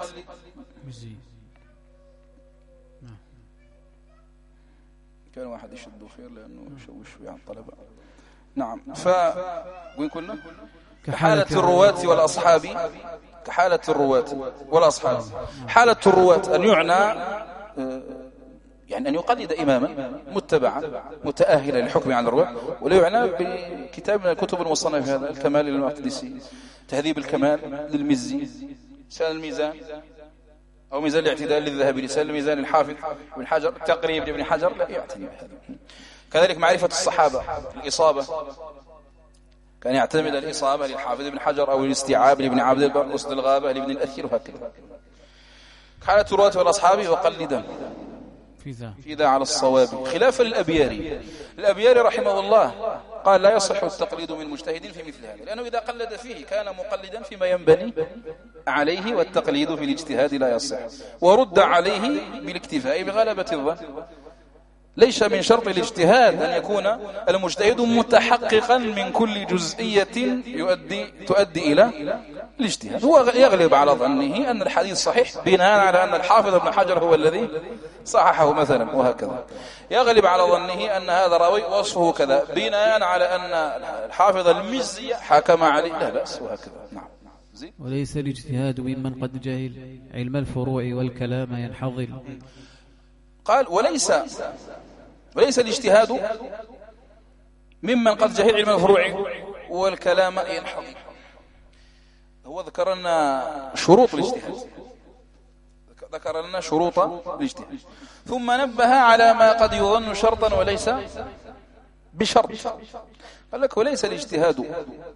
كان واحد يشدوا خير لأنه يشوش عن طلبة. نعم. وين كنا؟ كحالة الرواة والأصحاب، كحالة الرواة والأصحاب. حالة الرواة أن يعنى يعني أن يقلد إماما متبعا متأهلا للحكم عن الرواة، ولا يعنى بكتاب من الكتب المصنفة في هذا، الكمال للمقدسي، تهذيب الكمال للمزي، لسان الميزان أو ميزان الاعتدال للذهبي، لسان الميزان الحافظ ابن حجر، تقريب لابن حجر، لا يعتني بهذا. كذلك معرفة الصحابة، الإصابة كان يعتمد الإصابة للحافظ ابن حجر أو الاستيعاب لابن عبد البر، أسد الغابة لابن الأثير وهكذا. حالة الرواة والأصحاب وقلدا في ذا على الصواب، خلافا للأبياري. الأبياري رحمه الله قال لا يصح التقليد من مجتهد في مثل هذا، لأنه إذا قلد فيه كان مقلدا فيما ينبني عليه، والتقليد في الاجتهاد لا يصح، ورد عليه بالاكتفاء بغلبة الظن. ليس من شرط الاجتهاد أن يكون المجتهد متحققا من كل جزئية تؤدي إلى الاجتهاد. هو يغلب على ظنه أن الحديث صحيح بناء على أن الحافظ ابن حجر هو الذي صححه مثلا وهكذا. يغلب على ظنه أن هذا راوي وصفه كذا بناء على أن الحافظ المزي حكم عليه، لا بأس وهكذا. نعم. وليس الاجتهاد ممن قد جهل علم الفروع والكلام ينحضر. قال وليس الاجتهاد ممن قد جهل علم الفروع والكلام ينحضر. هو ذكر لنا شروط الاجتهاد، ذكر لنا شروط الاجتهاد، ثم نبه على ما قد يظن شرطا وليس بشرط. قال لك وليس الاجتهاد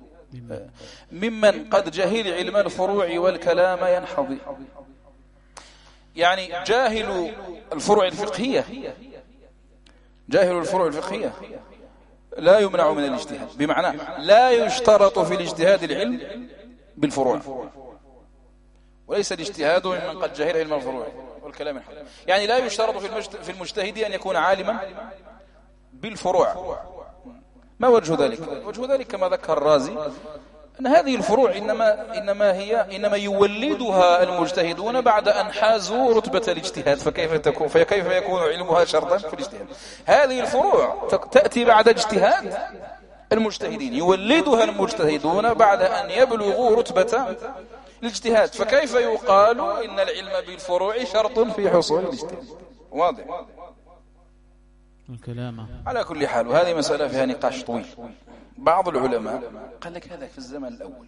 ممن قد جهل علم الفروع والكلام ينحضر، يعني جاهل الفروع الفقهية، جاهل الفروع الفقهية لا يمنع من الاجتهاد، بمعنى لا يشترط في الاجتهاد العلم بالفروع. وليس الاجتهاد ممن قد جهل علم الفروع والكلام الحق، يعني لا يشترط في المجتهد أن يكون عالما بالفروع. ما وجه ذلك؟ وجه ذلك كما ذكر الرازي أن هذه الفروع إنما يولدها المجتهدون بعد أن حازوا رتبة الاجتهاد، فكيف يكون علمها شرطا في الاجتهاد؟ هذه الفروع تأتي بعد اجتهاد المجتهدين، يولدها المجتهدون بعد أن يبلغوا رتبة الاجتهاد، فكيف يقال إن العلم بالفروع شرط في حصول الاجتهاد؟ واضح الكلام. على كل حال، وهذه مسألة فيها نقاش طويل. بعض العلماء قال لك هذا في الزمن الأول،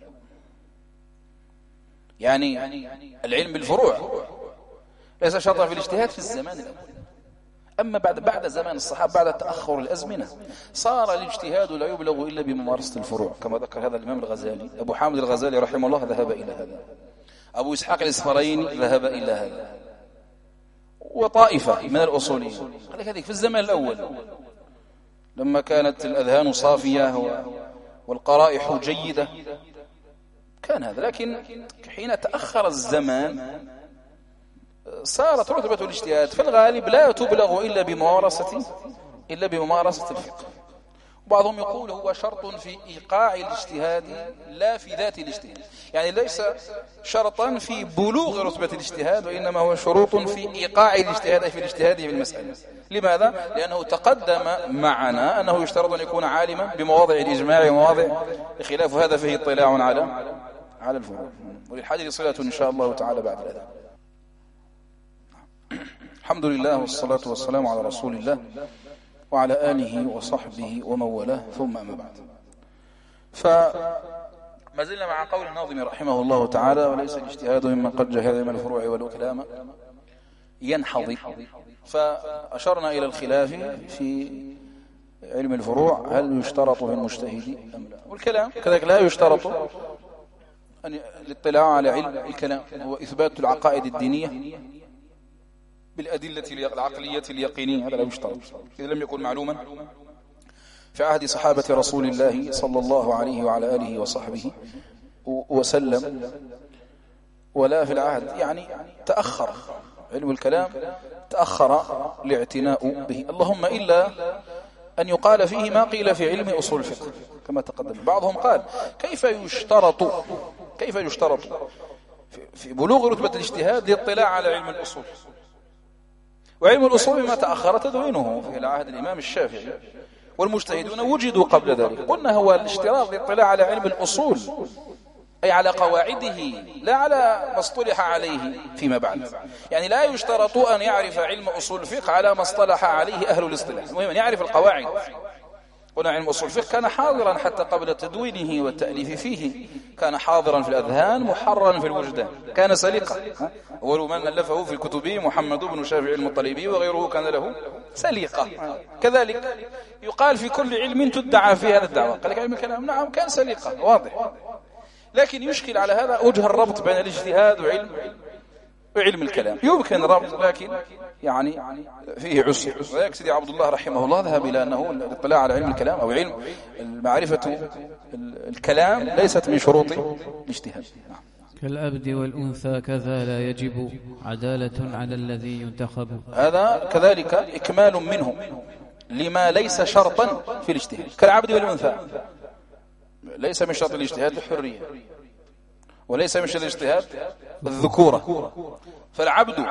يعني العلم بالفروع ليس شرطا في الاجتهاد في الزمان الأول. أما بعد زمان الصحابة، بعد تأخر الأزمنة، صار الاجتهاد لا يبلغ إلا بممارسة الفروع، كما ذكر هذا الإمام الغزالي. أبو حامد الغزالي رحمه الله ذهب إلى هذا، أبو إسحاق الإسفرايني ذهب إلى هذا، وطائفة من الأصوليين. قال لك هذه في الزمان الأول لما كانت الأذهان صافية والقرائح جيدة كان هذا، لكن حين تأخر الزمان صارت رتبة الاجتهاد في الغالب لا تبلغ إلا بممارسة الفقه. وبعضهم يقول هو شرط في إيقاع الاجتهاد لا في ذات الاجتهاد، يعني ليس شرطا في بلوغ رتبة الاجتهاد، وإنما هو شروط في إيقاع الاجتهاد في الاجتهاد في المسألة. لماذا؟ لأنه تقدم معنا أنه يشترط أن يكون عالما بمواضع الإجماع ومواضع الخلاف، وهذا فيه اطلاع على الفروع. وللحديث صلة إن شاء الله تعالى بعد الأذان. الحمد لله والصلاة والسلام على رسول الله وعلى آله وصحبه ومن والاه، ثم أما بعد. فما زلنا مع قول الناظم رحمه الله تعالى: وليس الاجتهاد ممن قد جهل علم الفروع والكلام ينحضر. فأشرنا إلى الخلاف في علم الفروع، هل يشترط في المجتهد أم لا؟ والكلام كذلك لا يشترط أن الاطلاع على علم الكلام، هو إثبات العقائد الدينية بالأدلة العقلية اليقينية، هذا لا يشترط إذا لم يكن معلوما في عهد صحابة رسول الله صلى الله عليه وعلى آله وصحبه وسلم. ولا في العهد، يعني تأخر علم الكلام، تأخر الاعتناء به، اللهم إلا أن يقال فيه ما قيل في علم أصول الفقه كما تقدم. بعضهم قال كيف يشترط في بلوغ رتبة الاجتهاد الاطلاع على علم الأصول، وعلم الأصول ما تأخر تدوينه في العهد الإمام الشافعي، والمجتهدون وجدوا قبل ذلك. قلنا هو الاشتراط الاطلاع على علم الأصول أي على قواعده لا على ما اصطلح عليه فيما بعد، يعني لا يشترط أن يعرف علم أصول الفقه على ما اصطلح عليه أهل الاصطلاح، المهم أن يعرف القواعد. قلنا علم أصول الفقه كان حاضرا حتى قبل تدوينه والتأليف فيه، كان حاضرا في الأذهان محررا في الوجدان، كان سليقا. أول من ألفه في كتبه محمد بن شافعي المطلبي وغيره كان له سليقة. كذلك يقال في كل علم تدعى في هذا الدعوة، قال لك علم الكلام نعم كان سليقة واضح، لكن يشكل على هذا وجه الربط بين الاجتهاد وعلم الكلام، يمكن ربط لكن يعني فيه عسر. وذلك سيدي عبد الله رحمه الله ذهب إلى أنه الاطلاع على علم الكلام أو علم معرفة الكلام ليست من شروط الاجتهاد. كالأبد والأنثى كذا لا يجب عدالة على الذي ينتخب، هذا كذلك إكمال منه لما ليس شرطا في الاجتهاد. كالعبد والأنثى ليس من شرط الاجتهاد الحرية، وليس من شرط الاجتهاد الذكورة، فالعبد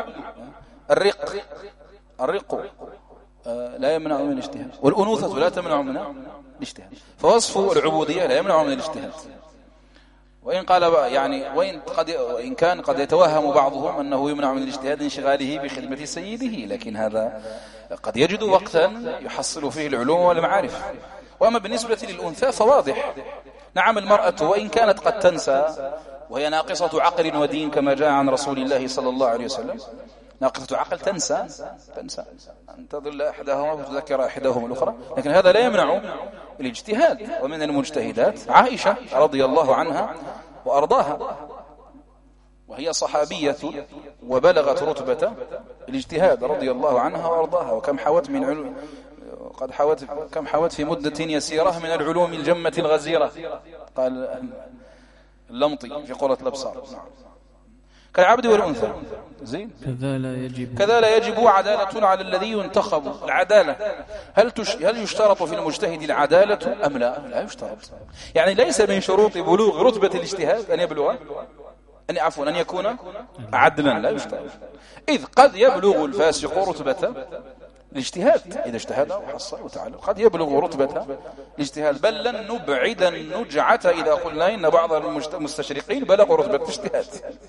الرق لا يمنع من الاجتهاد، والأنوثة لا تمنع من الاجتهاد، فوصف العبودية لا يمنع من الاجتهاد. وإن قال يعني وإن كان قد يتوهم بعضهم أنه يمنع من الاجتهاد انشغاله بخدمة سيده، لكن هذا قد يجد وقتا يحصل فيه العلوم والمعارف. وأما بالنسبة للأنثى فواضح، نعم المرأة وإن كانت قد تنسى وهي ناقصة عقل ودين كما جاء عن رسول الله صلى الله عليه وسلم، ناقصة عقل تنسى أن تضل أحدهما وتذكر أحدهما الأخرى، لكن هذا لا يمنع الاجتهاد. ومن المجتهدات عائشة رضي الله عنها وأرضاها، وهي صحابية وبلغت رتبة الاجتهاد رضي الله عنها وأرضاها، وكم حوت من علم كم حوت في مدة يسيرة من العلوم الجمة الغزيرة، قال اللمطي في قرة الأبصار. كالعبد والأنثى زين. كذا لا يجب عدالة على الذي ينتخب. العدالة هل يشترط في المجتهد العدالة أم لا؟ لا يشترط، يعني ليس من شروط بلوغ رتبة الاجتهاد أن يكون عدلا، لا يشترط، إذ قد يبلغ الفاسق رتبة الاجتهاد إذا اجتهد وحصل وتعلم، قد يبلغ رتبة الاجتهاد، بل لن نبعد النجعة إذا قلنا إن بعض المستشرقين بلغوا رتبة الاجتهاد،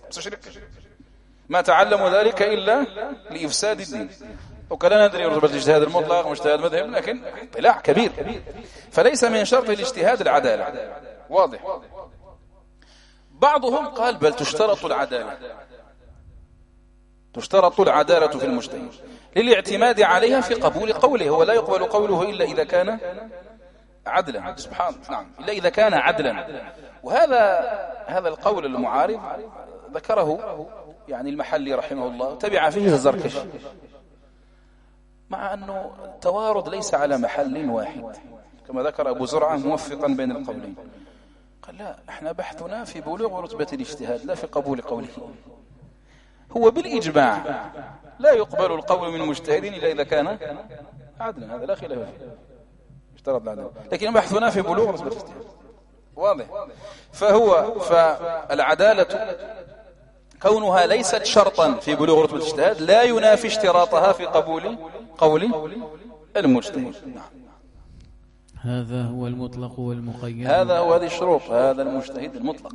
ما تعلموا ذلك إلا لإفساد الدين، وكلا ندري رتبة الاجتهاد المطلق واجتهاد مذهب، لكن اطلاع كبير. فليس من شرط الاجتهاد العدالة، واضح. بعضهم قال بل تشترط العدالة في المجتهد للاعتماد عليها في قبول قوله، ولا يقبل قوله إلا إذا كان عدلا، سبحان الله، نعم، إلا إذا كان عدلا. وهذا القول المعارض ذكره يعني المحلي رحمه الله، تبع فيه الزركشي، مع أنه التوارد ليس على محل واحد كما ذكر أبو زرعة موفقا بين القولين، قال لا، احنا بحثنا في بلوغ رتبة الاجتهاد لا في قبول قوله. هو بالإجماع لا يقبل القول من مجتهدين إلا إذا كان عدلا، هذا لا خلاف فيه، اشترط العدل، لكن بحثنا في بلوغ رتبة الاجتهاد، واضح. فالعدالة كونها ليست شرطا في بلوغ رتبة الاجتهاد لا ينافي اشتراطها في قبول قول المجتهد. هذا هو المطلق والمقيد، هذا هو هذه الشروط، هذا المجتهد المطلق،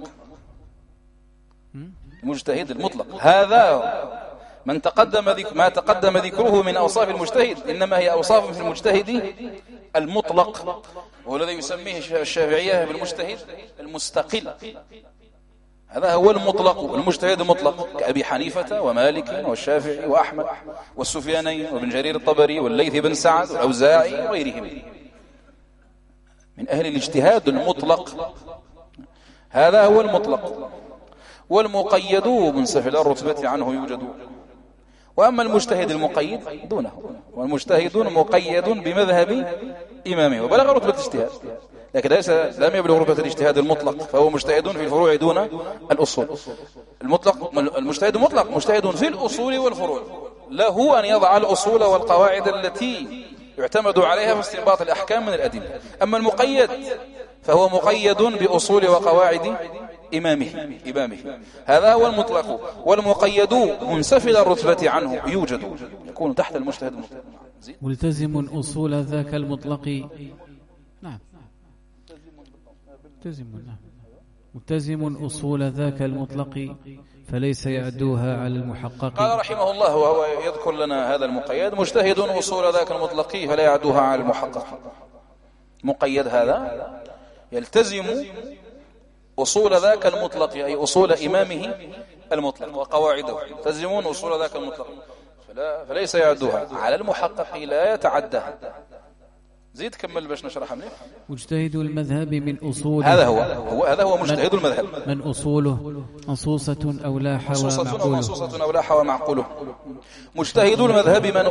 المجتهد المطلق، هذا من ما تقدم ذكره من أوصاف المجتهد إنما هي أوصاف في المجتهد المطلق، والذي يسميه الشافعية بالمجتهد المستقل. هذا هو المطلق، المجتهد المطلق، كأبي حنيفة ومالك والشافعي وأحمد والسفيانين وابن جرير الطبري والليث بن سعد والأوزاعي وغيرهم من أهل الاجتهاد المطلق. هذا هو المطلق، والمقيد منسفل الرتبة عنه يوجد. وأما المجتهد المقيد دونه، والمجتهدون مقيد بمذهب إمامه وبلغ رتبة الاجتهاد، لكن لم يبلغ رتبة الاجتهاد المطلق، فهو مجتهد في الفروع دون الأصول. المجتهد مطلق مجتهد في الأصول والفروع، له أن يضع الأصول والقواعد التي يعتمد عليها في استنباط الأحكام من الأدلة. أما المقيد فهو مقيد بأصول وقواعد إمامه. هذا هو المطلق. والمقيد منسفل الرتبة عنه يوجد، يكون تحت المجتهد المطلق. ملتزم أصول ذاك المطلق. نعم ملتزم أصول ذاك المطلق فليس يعدوها على المحقق. قال رحمه الله وهو يذكر لنا هذا المقيد: مجتهد أصول ذاك المطلق فلا يعدوها على المحقق. مقيد هذا يلتزم أصول ذاك المطلق، أي أصول إمامه المطلق وقواعده، يلتزمون أصول ذاك المطلق فليس يعدوها على المحقق، لا يتعداها. زيد كمل باش نشرح منه. مجتهد المذهب من أصوله، هذا هو مجتهد المذهب، من أصوله منصوصة أو لا حوى معقوله. مجتهد المذهب من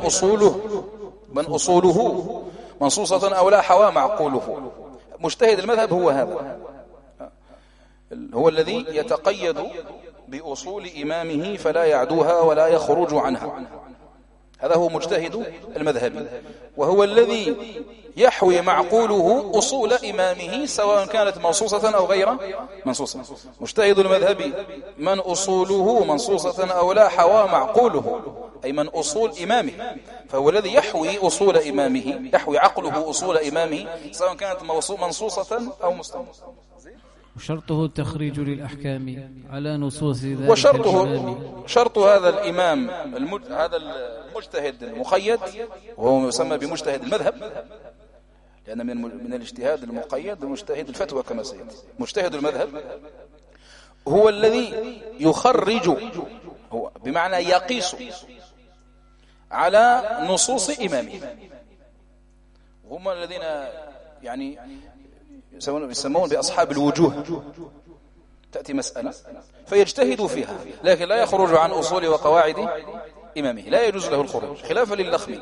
أصوله منصوصة أو لا حوى معقوله. مجتهد المذهب هو هذا، هو الذي يتقيد بأصول إمامه فلا يعدوها ولا يخرج عنها. هذا هو مجتهد المذهب، وهو الذي يحوي معقوله أصول إمامه سواء كانت منصوصة أو غير منصوصة. مجتهد المذهب من أصوله منصوصة أو لا حوى معقوله، أي من أصول إمامه، فهو الذي يحوي أصول إمامه، يحوي عقله أصول إمامه سواء كانت منصوصة أو مستنصة. وشرطه التخريج للأحكام على نصوص ذلك. شرط هذا الإمام هذا المجتهد المقيد، وهو يسمى بمجتهد المذهب، لأن من الاجتهاد المقيد مجتهد الفتوى كما سيأتي. مجتهد المذهب هو الذي يخرج، هو بمعنى يقيس على نصوص إمامه. هم الذين يعني يسمون بأصحاب الوجوه. تأتي مسألة فيجتهد فيها، لكن لا يخرج عن أصول وقواعد إمامه، لا يجوز له الخروج، خلافا للخمي.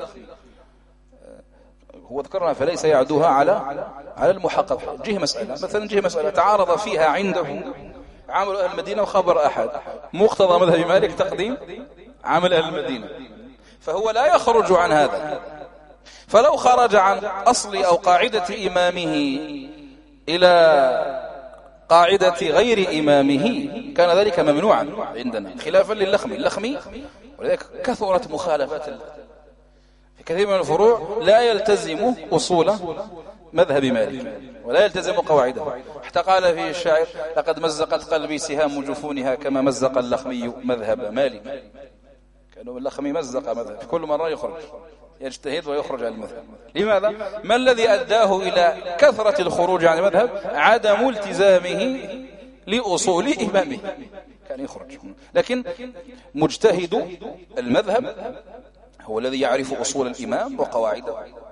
هو ذكرنا فليس يعدوها على المحقق. جه مسألة تعارض فيها عنده عمل أهل المدينة وخبر أحد، مقتضى مذهب مالك تقديم عمل أهل المدينة، فهو لا يخرج عن هذا. فلو خرج عن أصل أو قاعدة إمامه إلى قاعدة غير إمامه كان ذلك ممنوعا عندنا، خلافا للخمي. ولذلك كثرت مخالفات في كثير من الفروع، لا يلتزم أصول مذهب مالك ولا يلتزم قواعده، حتى قال فيه الشاعر: لقد مزقت قلبي سهام جفونها كما مزق اللخمي مذهب مالك. كأنه اللخمي مزق مذهب، في كل مرة يخرج يجتهد ويخرج عن المذهب. لماذا؟ ما الذي أداه إلى كثرة الخروج عن المذهب؟ عدم التزامه لأصول إمامه، كان يخرج. لكن مجتهد المذهب هو الذي يعرف أصول الإمام وقواعده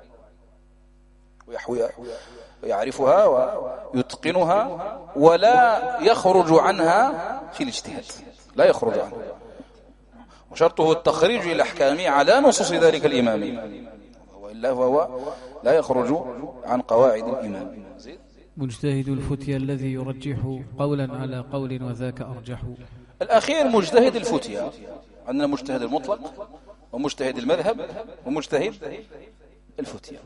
ويعرفها ويتقنها ولا يخرج عنها في الاجتهاد، لا يخرج عنها. وشرطه التخريج للأحكام على نصوص ذلك الإمام، وإلا هو لا يخرج عن قواعد الإمام. مجتهد الفتية الذي يرجح قولا على قول وذاك أرجح. الأخير مجتهد الفتية، عندنا مجتهد المطلق ومجتهد المذهب ومجتهد الفتية.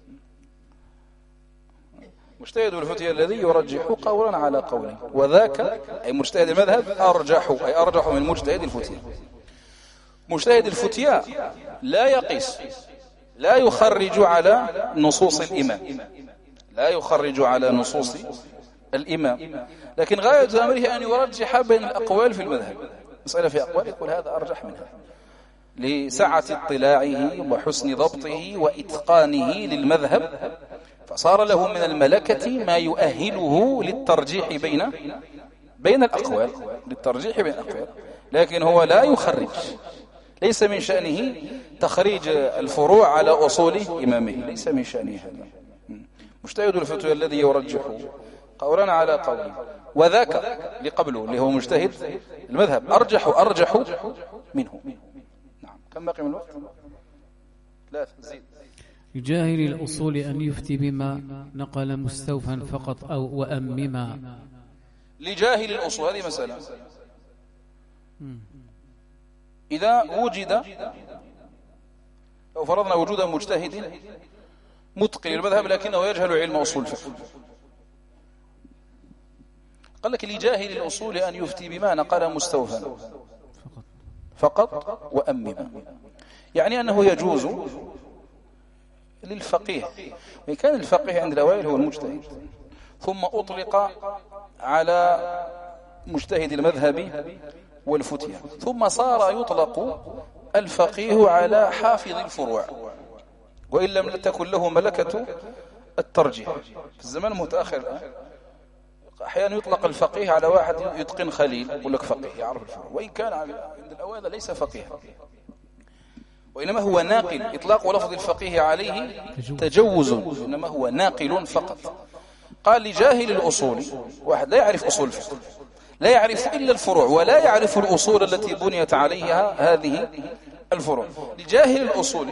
مجتهد الفتية الذي يرجح قولا على قول وذاك، أي مجتهد المذهب، أرجح من مجتهد الفتية. مجتهد الفتية لا يقيس، لا يخرج على نصوص الإمام، لا يخرج على نصوص الإمام، لكن غاية أمره أن يرجح بين الأقوال في المذهب. مسألة في أقوال يقول هذا أرجح منها، لسعة اطلاعه وحسن ضبطه وإتقانه للمذهب، فصار له من الملكة ما يؤهله للترجيح بين الأقوال، لكن هو لا يخرج، ليس من شأنه تخريج الفروع على أصول إمامه، ليس من شأنه هذا. مجتهد الفتوى الذي يرجح قولا على قول وذاك لقبله اللي هو مجتهد المذهب أرجح منه. نعم. كم باقي من الوقت؟ لا زيد. لجاهل الأصول أن يفتي بما نقل مستوفا فقط أو وأمما. لجاهل الأصول هذه مسألة. إذا وجد، لو فرضنا وجود مجتهد متقن المذهب لكنه يجهل علم أصول الفقه، قال لك لجاهل الأصول أن يفتي بما نقل مستوفا فقط وأمما، يعني أنه يجوز للفقيه، وإن كان الفقيه عند الأوائل هو المجتهد، ثم أطلق على مجتهد المذهب والفتية، ثم صار يطلق الفقيه على حافظ الفروع، وإن لم تكن له ملكة الترجيح. في الزمان المتأخر أحيانا يطلق الفقيه على واحد يتقن خليل، يقول لك فقيه يعرف الفروع، وإن كان عند الأوائل ليس فقيه، وإنما هو ناقل. إطلاق لفظ الفقيه عليه تجوز، إنما هو ناقل فقط. قال لجاهل الأصول، واحد لا يعرف أصول الفقه، لا يعرف إلا الفروع ولا يعرف الأصول التي بنيت عليها هذه الفروع. لجاهل الأصول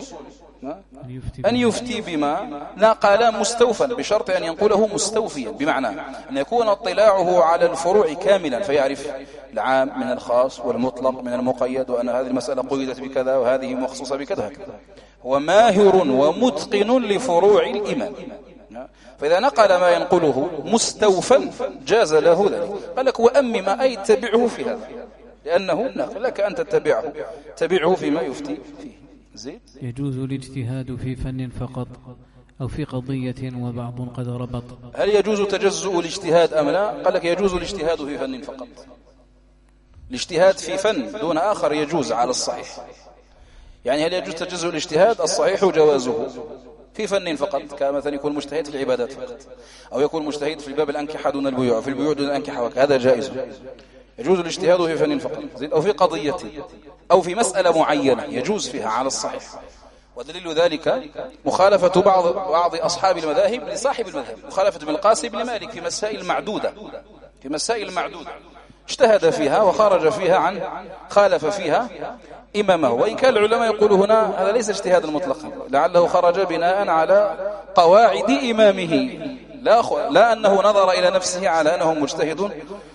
أن يفتي بما نقل مستوفا، بشرط أن ينقله مستوفيا، بمعنى أن يكون اطلاعه على الفروع كاملا، فيعرف العام من الخاص والمطلق من المقيد، وأن هذه المسألة قيدت بكذا وهذه مخصوصة بكذا هكذا. هو ماهر ومتقن لفروع الإمام، فإذا نقل ما ينقله مستوفا جاز له ذلك. قال لك وأمم، أي تبعه في هذا، لأنه ناقل لك أن تبعه فيما يفتي فيه. زيد. يجوز الاجتهاد في فن فقط أو في قضية وبعض قد ربط. هل يجوز تجزؤ الاجتهاد أم لا؟ قال لك يجوز الاجتهاد في فن فقط. الاجتهاد في فن دون آخر يجوز على الصحيح. يعني هل يجوز تجزؤ الاجتهاد؟ الصحيح جوازه في فن فقط، كمثلا يكون مجتهد في العبادات فقط، أو يكون مجتهد في باب الأنكحة دون البيوع، في البيوع دون الأنكحة، وهذا جائز. يجوز الاجتهاد في فن فقط، أو في قضية أو في مسألة معينة يجوز فيها على الصحيح. ودليل ذلك مخالفة بعض أصحاب المذاهب لصاحب المذهب، مخالفة ابن القاسم بن مالك في مسائل معدودة اجتهد فيها وخرج فيها عن خالف فيها إمامه. وإن كان العلماء يقولوا هنا هذا ليس اجتهادا مطلقا، لعله خرج بناء على قواعد إمامه، لا أنه نظر إلى نفسه على أنه مجتهد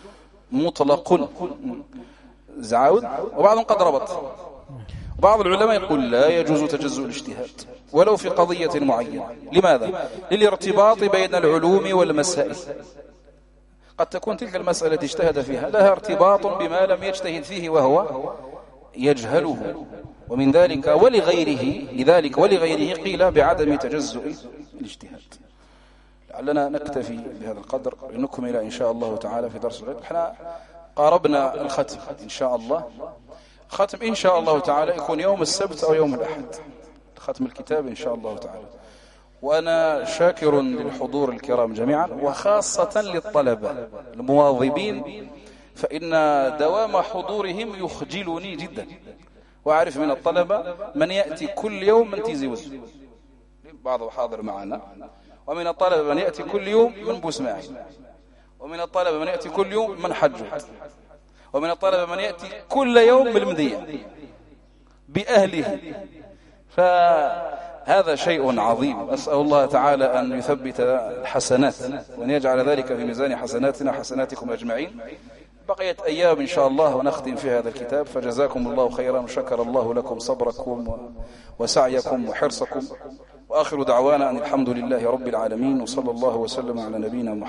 مطلق. زعاود. وبعضهم قد ربط. بعض العلماء يقول لا يجوز تجزؤ الاجتهاد ولو في قضية معينة. لماذا؟ للارتباط بين العلوم والمسائل. قد تكون تلك المسألة التي اجتهد فيها لها ارتباط بما لم يجتهد فيه وهو يجهله، ومن ذلك ولغيره قيل بعدم تجزؤ الاجتهاد. لعلنا نكتفي بهذا القدر، نكمل إن شاء الله تعالى في درس الغد. احنا قاربنا الختم إن شاء الله. ختم إن شاء الله تعالى يكون يوم السبت أو يوم الأحد، ختم الكتاب إن شاء الله تعالى. وأنا شاكر للحضور الكرام جميعا، وخاصة للطلبة المواظبين، فإن دوام حضورهم يخجلني جدا. وأعرف من الطلبة من يأتي كل يوم من تيزي وزن، بعضه حاضر معنا، ومن الطلبة من يأتي كل يوم من بوسماعيل، ومن الطلبة من يأتي كل يوم من حجة، ومن الطلبة من يأتي كل يوم من المدية بأهله. فهذا شيء عظيم. أسأل الله تعالى أن يثبت الحسنات وأن يجعل ذلك في ميزان حسناتنا وحسناتكم أجمعين. بقيت أيام إن شاء الله ونختم في هذا الكتاب، فجزاكم الله خيرا وشكر الله لكم صبركم وسعيكم وحرصكم، وآخر دعوانا أن الحمد لله رب العالمين، وصلى الله وسلم على نبينا محمد.